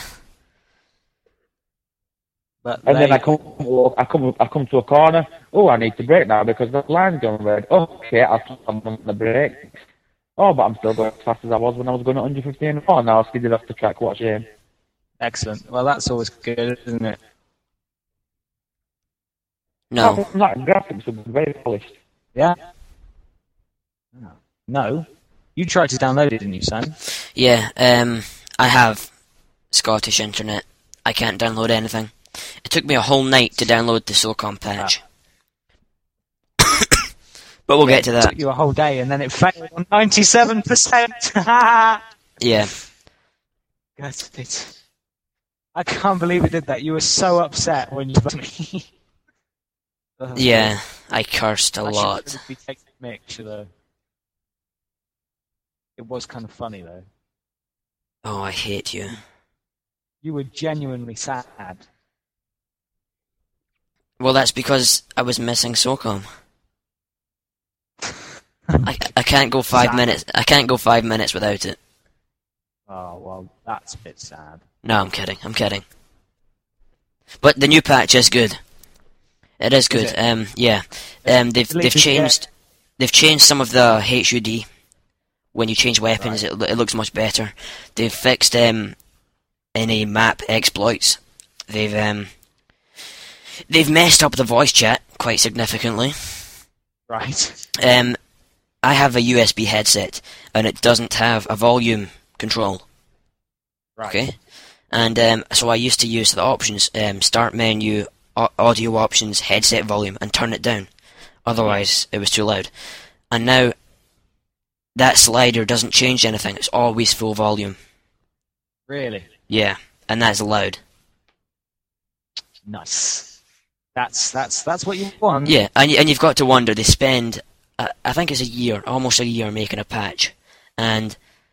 But And then I come to a corner. Oh, I need to brake now because the line's gone red. Okay, I'll stop on the brake. Oh, but I'm still going as fast as I was when I was going at 115. Oh, now I've skidded off the track. What a shame. Excellent. Well, that's always good, isn't it? No. Apart from that, graphics were very polished. Yeah? No. You tried to download it, didn't you, Sam? Yeah, I have Scottish internet. I can't download anything. It took me a whole night to download the SOCOM patch. But we'll get to It that. took you a whole day, and then it failed on 97%. Yeah. That's it. I can't believe it did that. You were so upset when you told me. Yeah, I cursed a I lot. should be taking a mix, though. It was kind of funny, though. Oh, I hate you. You were genuinely sad. Well, that's because I was missing SOCOM. I can't go 5 minutes. I can't go 5 minutes without it. Oh, well, that's a bit sad. No, I'm kidding. But the new patch is good. It is good. Is They've changed some of the HUD. When you change weapons, it looks much better. They've fixed any map exploits. They've messed up the voice chat quite significantly. Right. I have a USB headset, and it doesn't have a volume control. Right. Okay? And so I used to use the options, start menu, audio options, headset volume, and turn it down. Otherwise, it was too loud. And now, that slider doesn't change anything. It's always full volume. Really? Yeah, and that's loud. Nice. That's what you want. Yeah, and you've got to wonder, they spend, I think it's a year, almost a year making a patch, and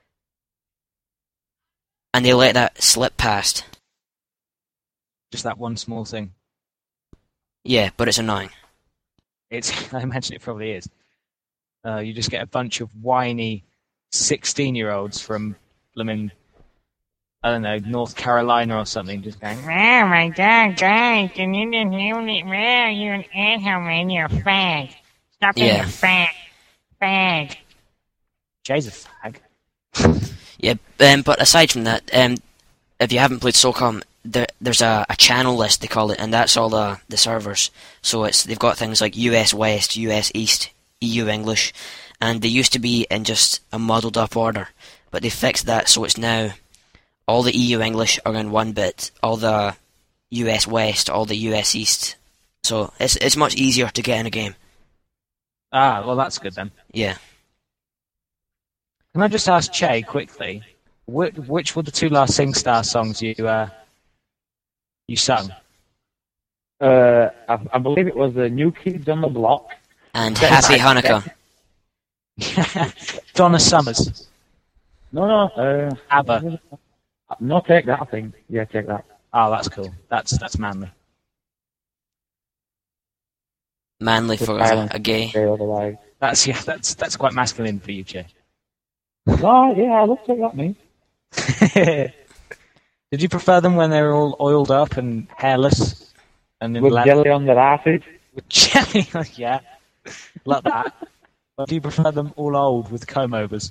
they let that slip past. Just that one small thing. Yeah, but it's annoying. I imagine it probably is. You just get a bunch of whiny 16-year-olds from blooming, I don't know, North Carolina or something, just going, Oh my God, guys, and you didn't really, well, you're an asshole, man, you're a fag. Stop being Yeah. a fag. Jay's a fag. Yeah, but aside from that, if you haven't played SOCOM, there's a channel list, they call it, and that's all the servers. So they've got things like US West, US East, EU English, and they used to be in just a muddled up order, but they fixed that, so it's now all the EU English are in one bit, all the US West, all the US East. So it's much easier to get in a game. Ah, well, that's good then. Yeah. Can I just ask Che quickly, which were the two last SingStar songs you sung? I believe it was the New Kids on the Block. And That's Happy like- Hanukkah. Donna Summers. No, ABBA. no, take that, I think. Yeah, take that. Oh, that's cool. That's manly. Manly for a gay. Say otherwise. That's quite masculine for you, Che. Oh, yeah, I love Take That, me. Did you prefer them when they were all oiled up and hairless? And in With la- jelly on their asses. with jelly? Yeah. Like that. Or do you prefer them all old with comb-overs?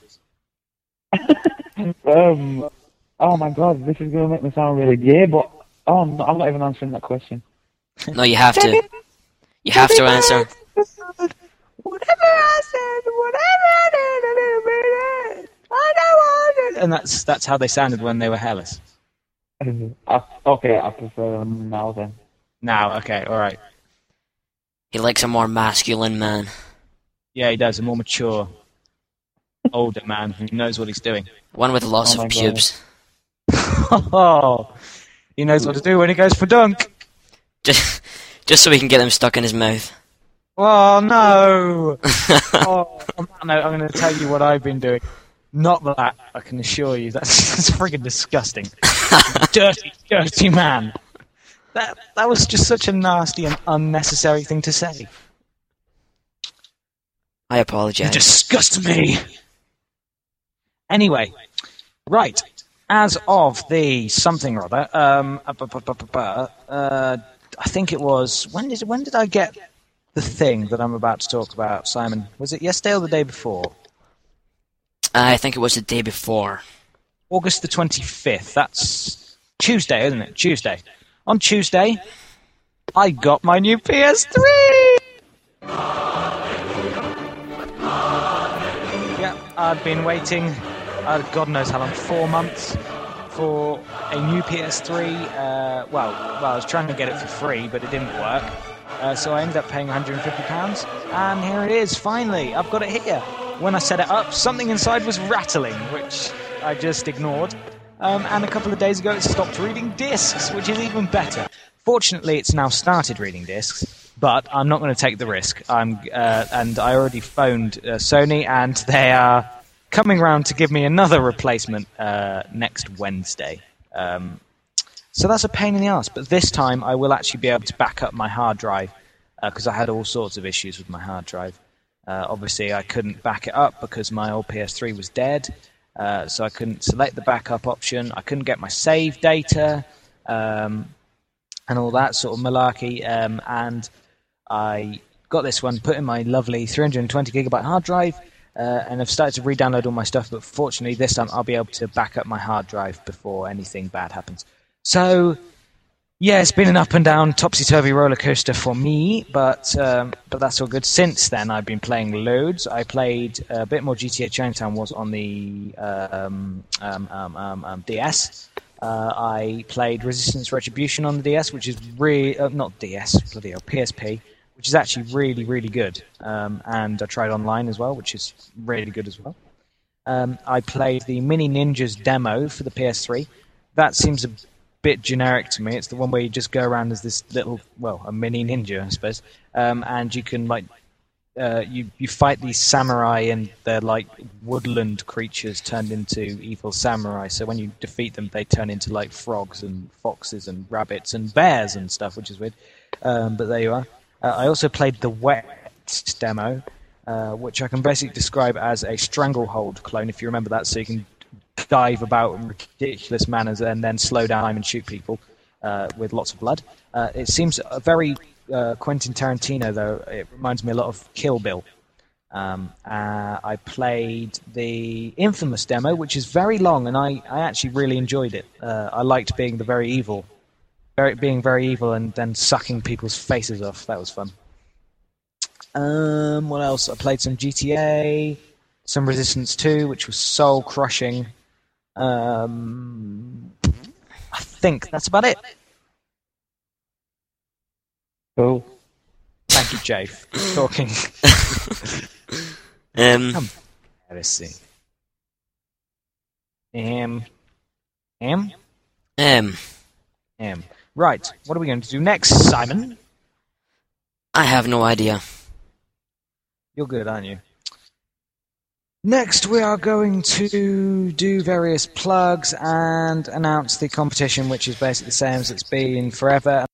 Oh my god, this is going to make me sound really gay, but I'm not even answering that question. No, you have to. You have to answer. Whatever I said, whatever I did, a little bit, I know I did. And that's how they sounded when they were hairless. Okay, I prefer them now then. Now, okay, alright. He likes a more masculine man. Yeah, he does, a more mature, older man who knows what he's doing. One with lots Oh my of God. pubes. Oh, he knows what to do when he goes for dunk. Just so he can get them stuck in his mouth. Oh, no. Oh, on that note, I'm going to tell you what I've been doing. Not that, I can assure you. That's friggin' disgusting. Dirty man. That was just such a nasty and unnecessary thing to say. I apologize. You disgust me. Anyway, right. As of the something or other, I think it was when did I get the thing that I'm about to talk about, Simon? Was it yesterday or the day before? I think it was the day before. August the 25th. That's Tuesday, isn't it? Tuesday. On Tuesday, I got my new PS3. Yeah, I'd been waiting, God knows how long, 4 months for a new PS3. Well, I was trying to get it for free, but it didn't work. So I ended up paying £150, and here it is, finally. I've got it here. When I set it up, something inside was rattling, which I just ignored. And a couple of days ago, it stopped reading discs, which is even better. Fortunately, it's now started reading discs, but I'm not going to take the risk. And I already phoned Sony, and they are coming round to give me another replacement next Wednesday. So that's a pain in the arse, but this time I will actually be able to back up my hard drive, because I had all sorts of issues with my hard drive. Obviously, I couldn't back it up because my old PS3 was dead, so I couldn't select the backup option. I couldn't get my save data, and all that sort of malarkey, and I got this one put in my lovely 320 gigabyte hard drive, and I've started to re-download all my stuff, but fortunately this time I'll be able to back up my hard drive before anything bad happens. So, yeah, it's been an up and down, topsy-turvy roller coaster for me, but that's all good. Since then, I've been playing loads. I played a bit more GTA Chinatown Wars on the DS. I played Resistance Retribution on the DS, which is really not DS, bloody hell, PSP, which is actually really, really good. And I tried online as well, which is really good as well. I played the Mini Ninjas demo for the PS3. That seems a bit generic to me. It's the one where you just go around as this little, a mini ninja, I suppose, and you can you fight these samurai, and they're like woodland creatures turned into evil samurai. So when you defeat them, they turn into like frogs and foxes and rabbits and bears and stuff, which is weird. But there you are. I also played the Wet demo, which I can basically describe as a Stranglehold clone, if you remember that. So you can dive about in ridiculous manners and then slow down and shoot people with lots of blood. It seems very Quentin Tarantino, though. It reminds me a lot of Kill Bill. I played the Infamous demo, which is very long, and I actually really enjoyed it. I liked being very evil and then sucking people's faces off. That was fun. What else? I played some GTA, some Resistance 2, which was soul-crushing. I think that's about it. Cool. Thank you, Jay, for talking. Embarrassing. Right, what are we going to do next, Simon? I have no idea. You're good, aren't you? Next, we are going to do various plugs and announce the competition, which is basically the same as it's been forever.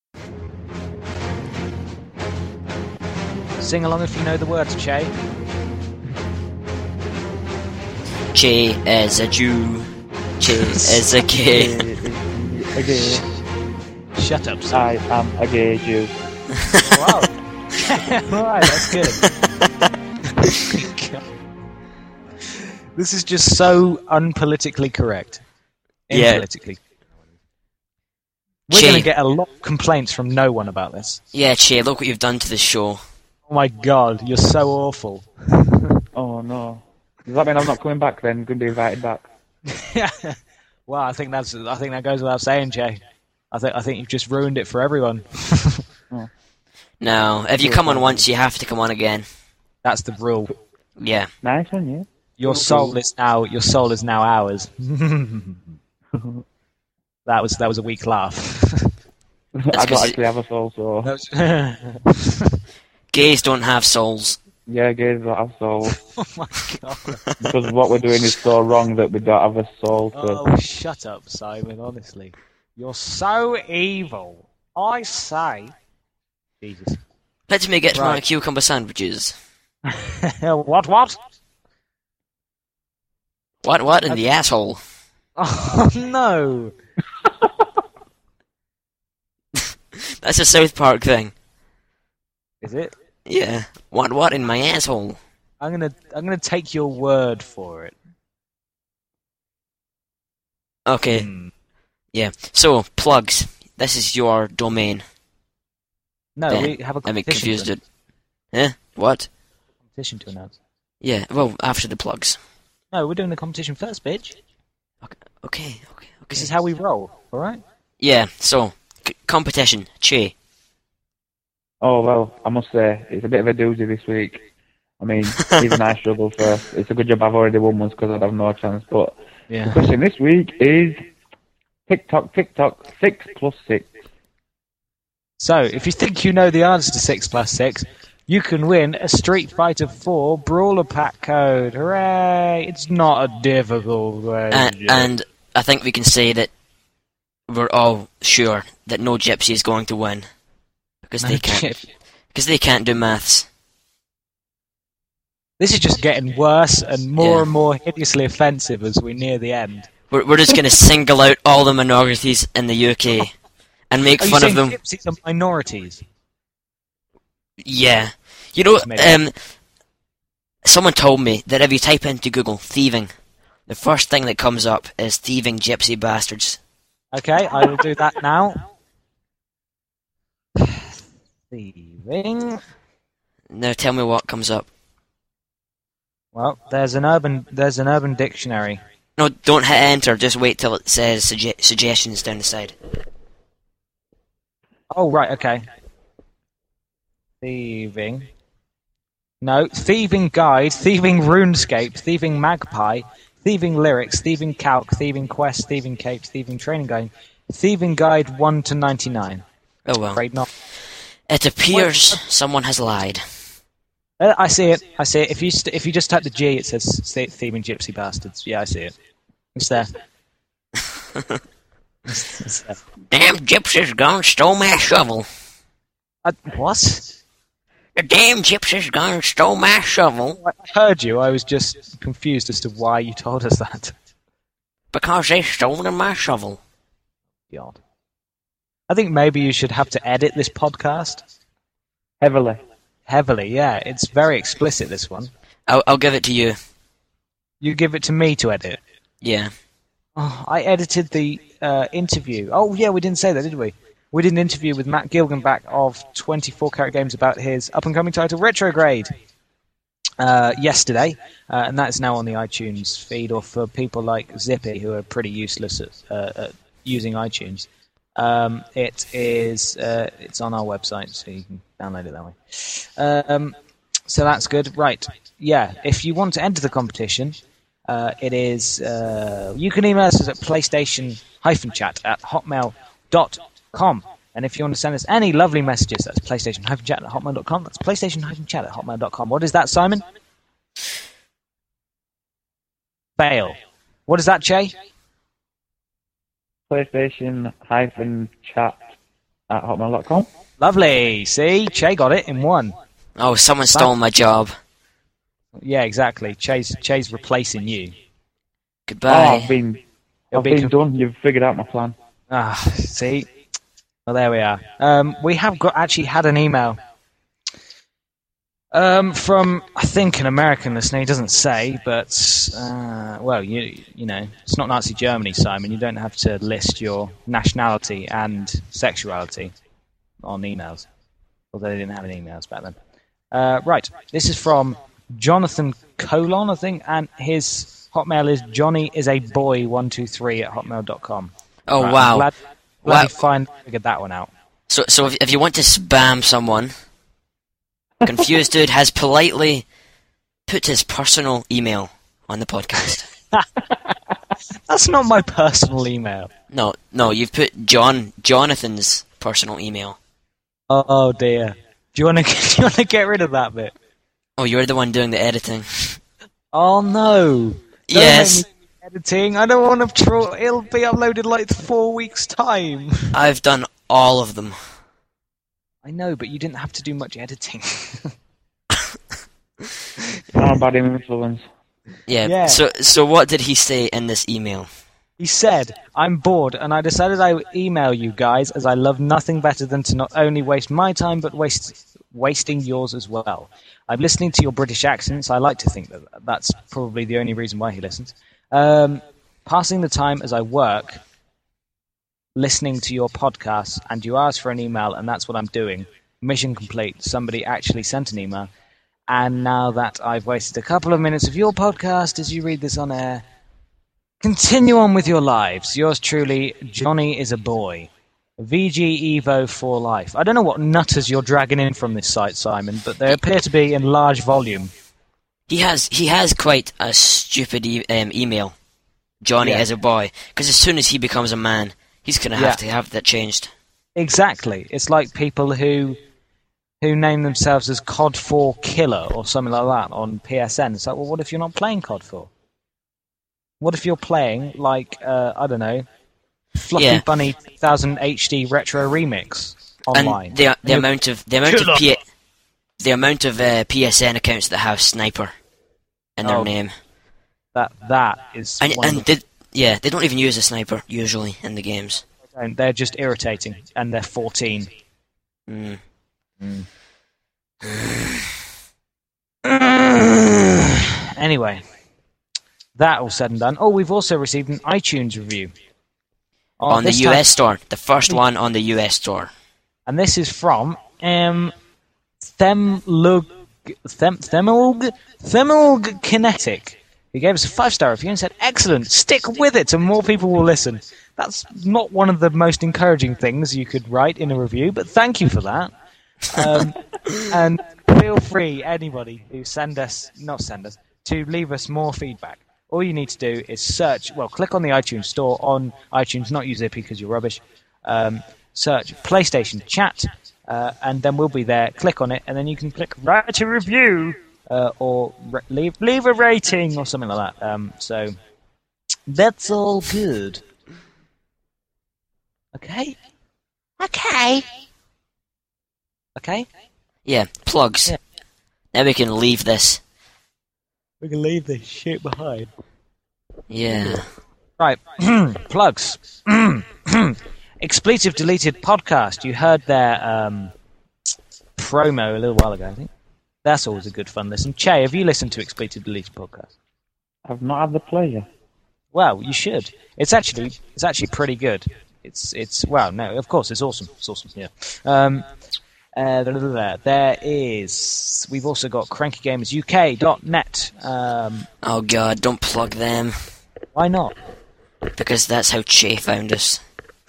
Sing along if you know the words, Che. Che is a Jew. Che is a gay. Shut up, son. I am a gay Jew. Wow. Alright, that's good. This is just so unpolitically correct. Yeah. Impolitically. We're going to get a lot of complaints from no one about this. Yeah, Che, look what you've done to this show. Oh my god, you're so awful. Oh no. Does that mean I'm not coming back then? Going to be invited back? Well, I think that goes without saying, Jay. I think you've just ruined it for everyone. Oh. No, if you come on once, you have to come on again. That's the rule. Yeah. Nice one, yeah. Your soul is now ours. That was a weak laugh. I don't actually have a soul, so... Gays don't have souls. Yeah, gays don't have souls. Oh my god. Because what we're doing is so wrong that we don't have a soul. So... Oh, shut up, Simon, honestly. You're so evil. I say... Jesus. Let me get my Right. cucumber sandwiches. What? What in the asshole? Oh, no. That's a South Park thing. Is it? Yeah. What in my asshole? I'm gonna take your word for it. Okay. Yeah. So, plugs. This is your domain. No, Then we have a I'm competition. confused. What? Competition to announce. Yeah, well, after the plugs. No, we're doing the competition first, bitch. Okay. This is how we roll, alright? Yeah, so, competition. Che. Oh, well, I must say, it's a bit of a doozy this week. I mean, even I struggled first. It's a good job I've already won once because I'd have no chance. But the question this week is TikTok, 6 plus 6. So, if you think you know the answer to 6 plus 6, you can win a Street Fighter 4 Brawler Pack code. Hooray! It's not a difficult question. And I think we can say that we're all sure that no gypsy is going to win. Because they can't do maths. This is just getting worse and more hideously offensive as we near the end. We're just going to single out all the minorities in the UK and make fun of them. Gypsies are minorities. Yeah. You know, someone told me that if you type into Google thieving, the first thing that comes up is thieving gypsy bastards. Okay, I will do that now. Thieving. Now tell me what comes up. Well, there's an urban dictionary. No, don't hit enter. Just wait till it says suggestions down the side. Oh, right, okay. Thieving. No, thieving guide, thieving RuneScape, thieving Magpie, thieving lyrics, thieving calc, thieving quest, thieving cape, thieving training guide, thieving guide 1 to 99. Oh well. Afraid not. It appears someone has lied. I see it. If you just type the G, it says thieving gypsy bastards. Yeah, I see it. It's there. It's there. Damn gypsy's gone and stole my shovel. What? The damn gypsy's gone and stole my shovel. I heard you. I was just confused as to why you told us that. Because they stole my shovel. God. I think maybe you should have to edit this podcast. Heavily, yeah. It's very explicit, this one. I'll give it to you. You give it to me to edit? Yeah. Oh, I edited the interview. Oh, yeah, we didn't say that, did we? We did an interview with Matt Gilgenbach of 24 Karat Games about his up-and-coming title, Retrograde, yesterday. And that's now on the iTunes feed, or for people like Zippy, who are pretty useless at using iTunes. It's on our website, so you can download it that way. So that's good. Right. Yeah, if you want to enter the competition, it is... you can email us at playstation-chat@hotmail.com. And if you want to send us any lovely messages, that's playstation-chat@hotmail.com. That's playstation-chat@hotmail.com. What is that, Simon? Fail. What is that, Che? PlayStation-chat@hotmail.com. Lovely. See? Che got it in one. Oh, someone stole my job. Yeah, exactly. Che's replacing you. Goodbye. I've been done. You've figured out my plan. See? Well, there we are. We have actually had an email from, I think, an American listener. He doesn't say, but, well, you know, it's not Nazi Germany, Simon. You don't have to list your nationality and sexuality on emails. Although they didn't have any emails back then. Right, this is from Jonathan Colon, I think, and his Hotmail is johnnyIsaboy123@hotmail.com. Oh, right, wow. I'm glad you figured that one out. So if you want to spam someone, Confused Dude has politely put his personal email on the podcast. That's not my personal email. No, you've put Jonathan's personal email. Oh dear. Do you want to get rid of that bit? Oh, you're the one doing the editing. Oh no. Yes. Don't make me do editing. I don't want to it'll be uploaded like 4 weeks' time. I've done all of them. I know, but you didn't have to do much editing. Not a bad influence. Yeah. So what did he say in this email? He said, "I'm bored, and I decided I would email you guys, as I love nothing better than to not only waste my time, but wasting yours as well. I'm listening to your British accents. I like to think that that's probably the only reason why he listens. Passing the time as I work, listening to your podcast, and you asked for an email, and that's what I'm doing. Mission complete. Somebody actually sent an email. And now that I've wasted a couple of minutes of your podcast as you read this on air, continue on with your lives. Yours truly, Johnny is a boy. VG Evo for life." I don't know what nutters you're dragging in from this site, Simon, but they appear to be in large volume. He has quite a stupid email. Johnny as a boy, because as soon as he becomes a man, he's going to have to have that changed. Exactly. It's like people who name themselves as COD 4 Killer or something like that on PSN. It's like, well, what if you're not playing COD 4? What if you're playing, like, I don't know, Fluffy Bunny 2000 HD Retro Remix online? And the amount of PSN accounts that have Sniper in their name. That is... they don't even use a sniper, usually, in the games. They're just irritating, and they're 14. Anyway, that all said and done. Oh, we've also received an iTunes review. On the this US time- store. The first one on the US store. And this is from Themilg Kinetic. He gave us a 5-star review and said, "Excellent, stick with it so more people will listen." That's not one of the most encouraging things you could write in a review, but thank you for that. And feel free, anybody who to leave us more feedback. All you need to do is click on the iTunes store on iTunes, not use Zippy because you're rubbish. Search PlayStation Chat, and then we'll be there. Click on it, and then you can click write a review or leave a rating or something like that. So that's all good. Okay. Yeah, plugs. Yeah. Now we can leave this. We can leave this shit behind. Yeah. Right, plugs. Expletive Deleted Podcast. You heard their promo a little while ago, I think. That's always a good fun listen. Che, have you listened to Expletive Deleted Podcast? I've not had the pleasure. Well, you should. It's actually pretty good. It's well, no, of course, it's awesome. It's awesome, yeah. We've also got crankygamersuk.net. Oh god, don't plug them. Why not? Because that's how Che found us.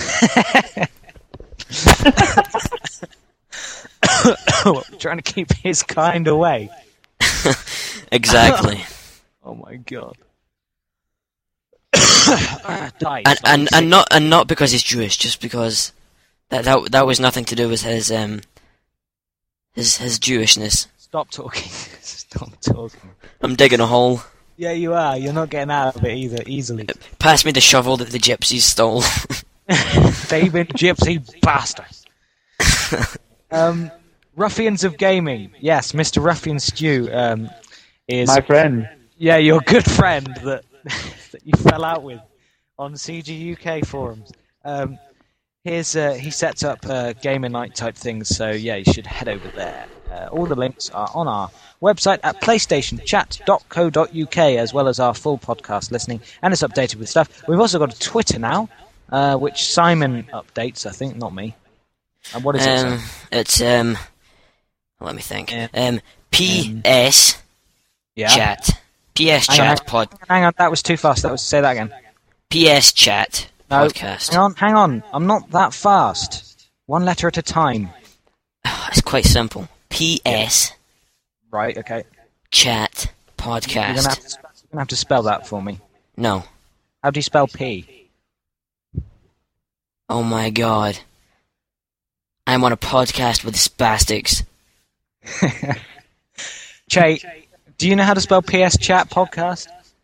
Trying to keep his kind away. Exactly. Oh my god. and not because he's Jewish, just because that was nothing to do with his Jewishness. Stop talking. Stop talking. I'm digging a hole. Yeah, you are. You're not getting out of it either easily. Pass me the shovel that the gypsies stole. David Gypsy bastard. Ruffians of Gaming. Yes, Mr. Ruffian Stew is My friend. Yeah, your good friend that that you fell out with on CG UK forums. He sets up gamer night type things, so yeah, you should head over there. All the links are on our website at playstationchat.co.uk, as well as our full podcast listening, and it's updated with stuff. We've also got a Twitter now, which Simon updates, I think, not me. And what is it? Simon? It's let me think. PS Chat. PS Chat pod. Hang on, that was too fast. Say that again. PS Chat No, podcast. hang on. I'm not that fast. One letter at a time. It's quite simple. PS Right, okay. Chat You're podcast. going to have to spell that for me. No. How do you spell P? Oh my god. I'm on a podcast with spastics. Che, do you know how to spell PS Chat podcast?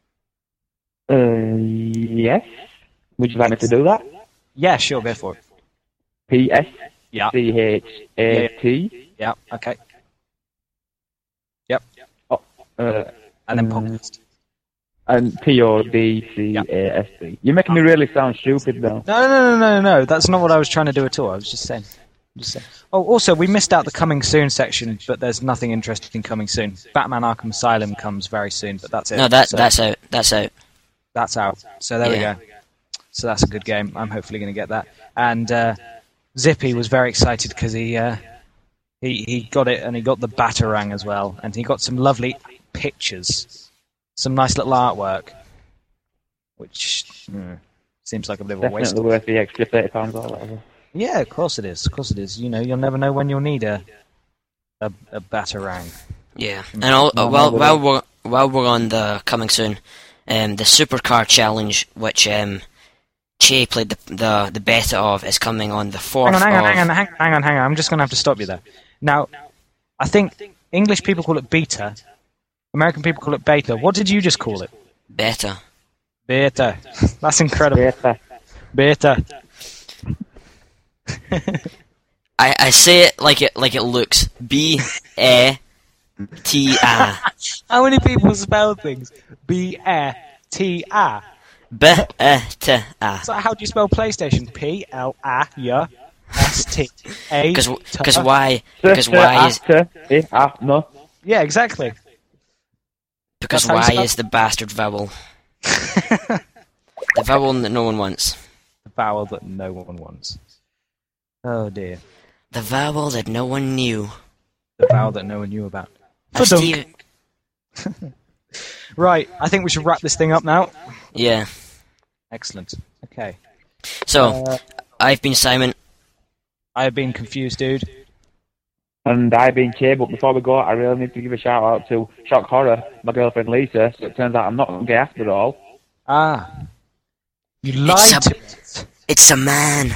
Yes. Would you like me to do that? Yeah, sure, go for it. PS Yeah. CHAT. Yeah, okay. Yep. Oh, And then podcast. and PODCAST. You're making me really sound stupid, though. No. That's not what I was trying to do at all. I was just saying. Oh, also, we missed out the coming soon section, but there's nothing interesting coming soon. Batman Arkham Asylum comes very soon, but that's it. No, that's out. That's out. That's out. So there we Yeah. go. So that's a good game. I'm hopefully going to get that. And Zippy was very excited because he got it, and he got the Batarang as well, and he got some lovely pictures, some nice little artwork, which seems like a bit of a waste. Definitely worth the extra £30 or whatever. Yeah, of course it is. Of course it is. You know, you'll never know when you'll need a Batarang. Yeah. And while we're on the coming soon, the Supercar Challenge, which Che played the beta of, is coming on the 4th Hang on. I'm just going to have to stop you there. Now, I think English people call it beta. American people call it beta. What did you just call it? Beta. Beta. That's incredible. Beta. I say it like it looks. B-E-T-A. How many people spell things? B-E-T-A. B-E-T-A. So how do you spell PlayStation? P-L-A-S-T-A. Because why? Because why is No. Yeah, exactly. Because That's how you Y spell- is the bastard vowel. The vowel that no one wants. The vowel that no one wants. Oh dear. The vowel that no one knew. The vowel that no one knew about. That's Fudunk. Right, I think we should wrap this thing up now. Yeah. Excellent. Okay. So, I've been Simon. I have been confused, dude. And I've been Kay, but before we go, I really need to give a shout out to Shock Horror, my girlfriend Lisa. So it turns out I'm not gay after all. Ah. You lied to us. It's a man.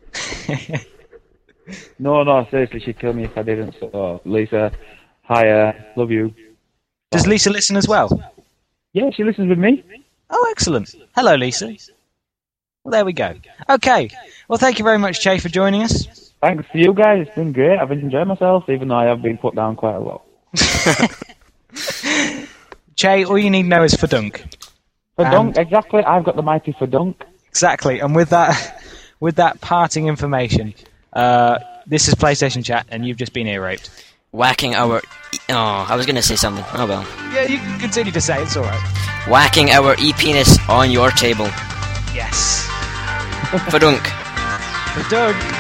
No, seriously, she'd kill me if I didn't. So, Lisa, hi, love you. Does Lisa listen as well? Yeah, she listens with me. Oh, excellent. Hello, Lisa. Well, there we go. Okay. Well, thank you very much, Che, for joining us. Thanks to you guys. It's been great. I've enjoyed myself, even though I have been put down quite a lot. Che, all you need to know is Fudunk. For dunk, exactly. I've got the mighty for dunk. Exactly. And with that parting information, this is PlayStation Chat, and you've just been ear raped. Whacking our... Oh, I was going to say something. Oh well. Yeah, you can continue to say it. It's all right. Whacking our e-penis on your table. Yes. Fadunk. Fudunk.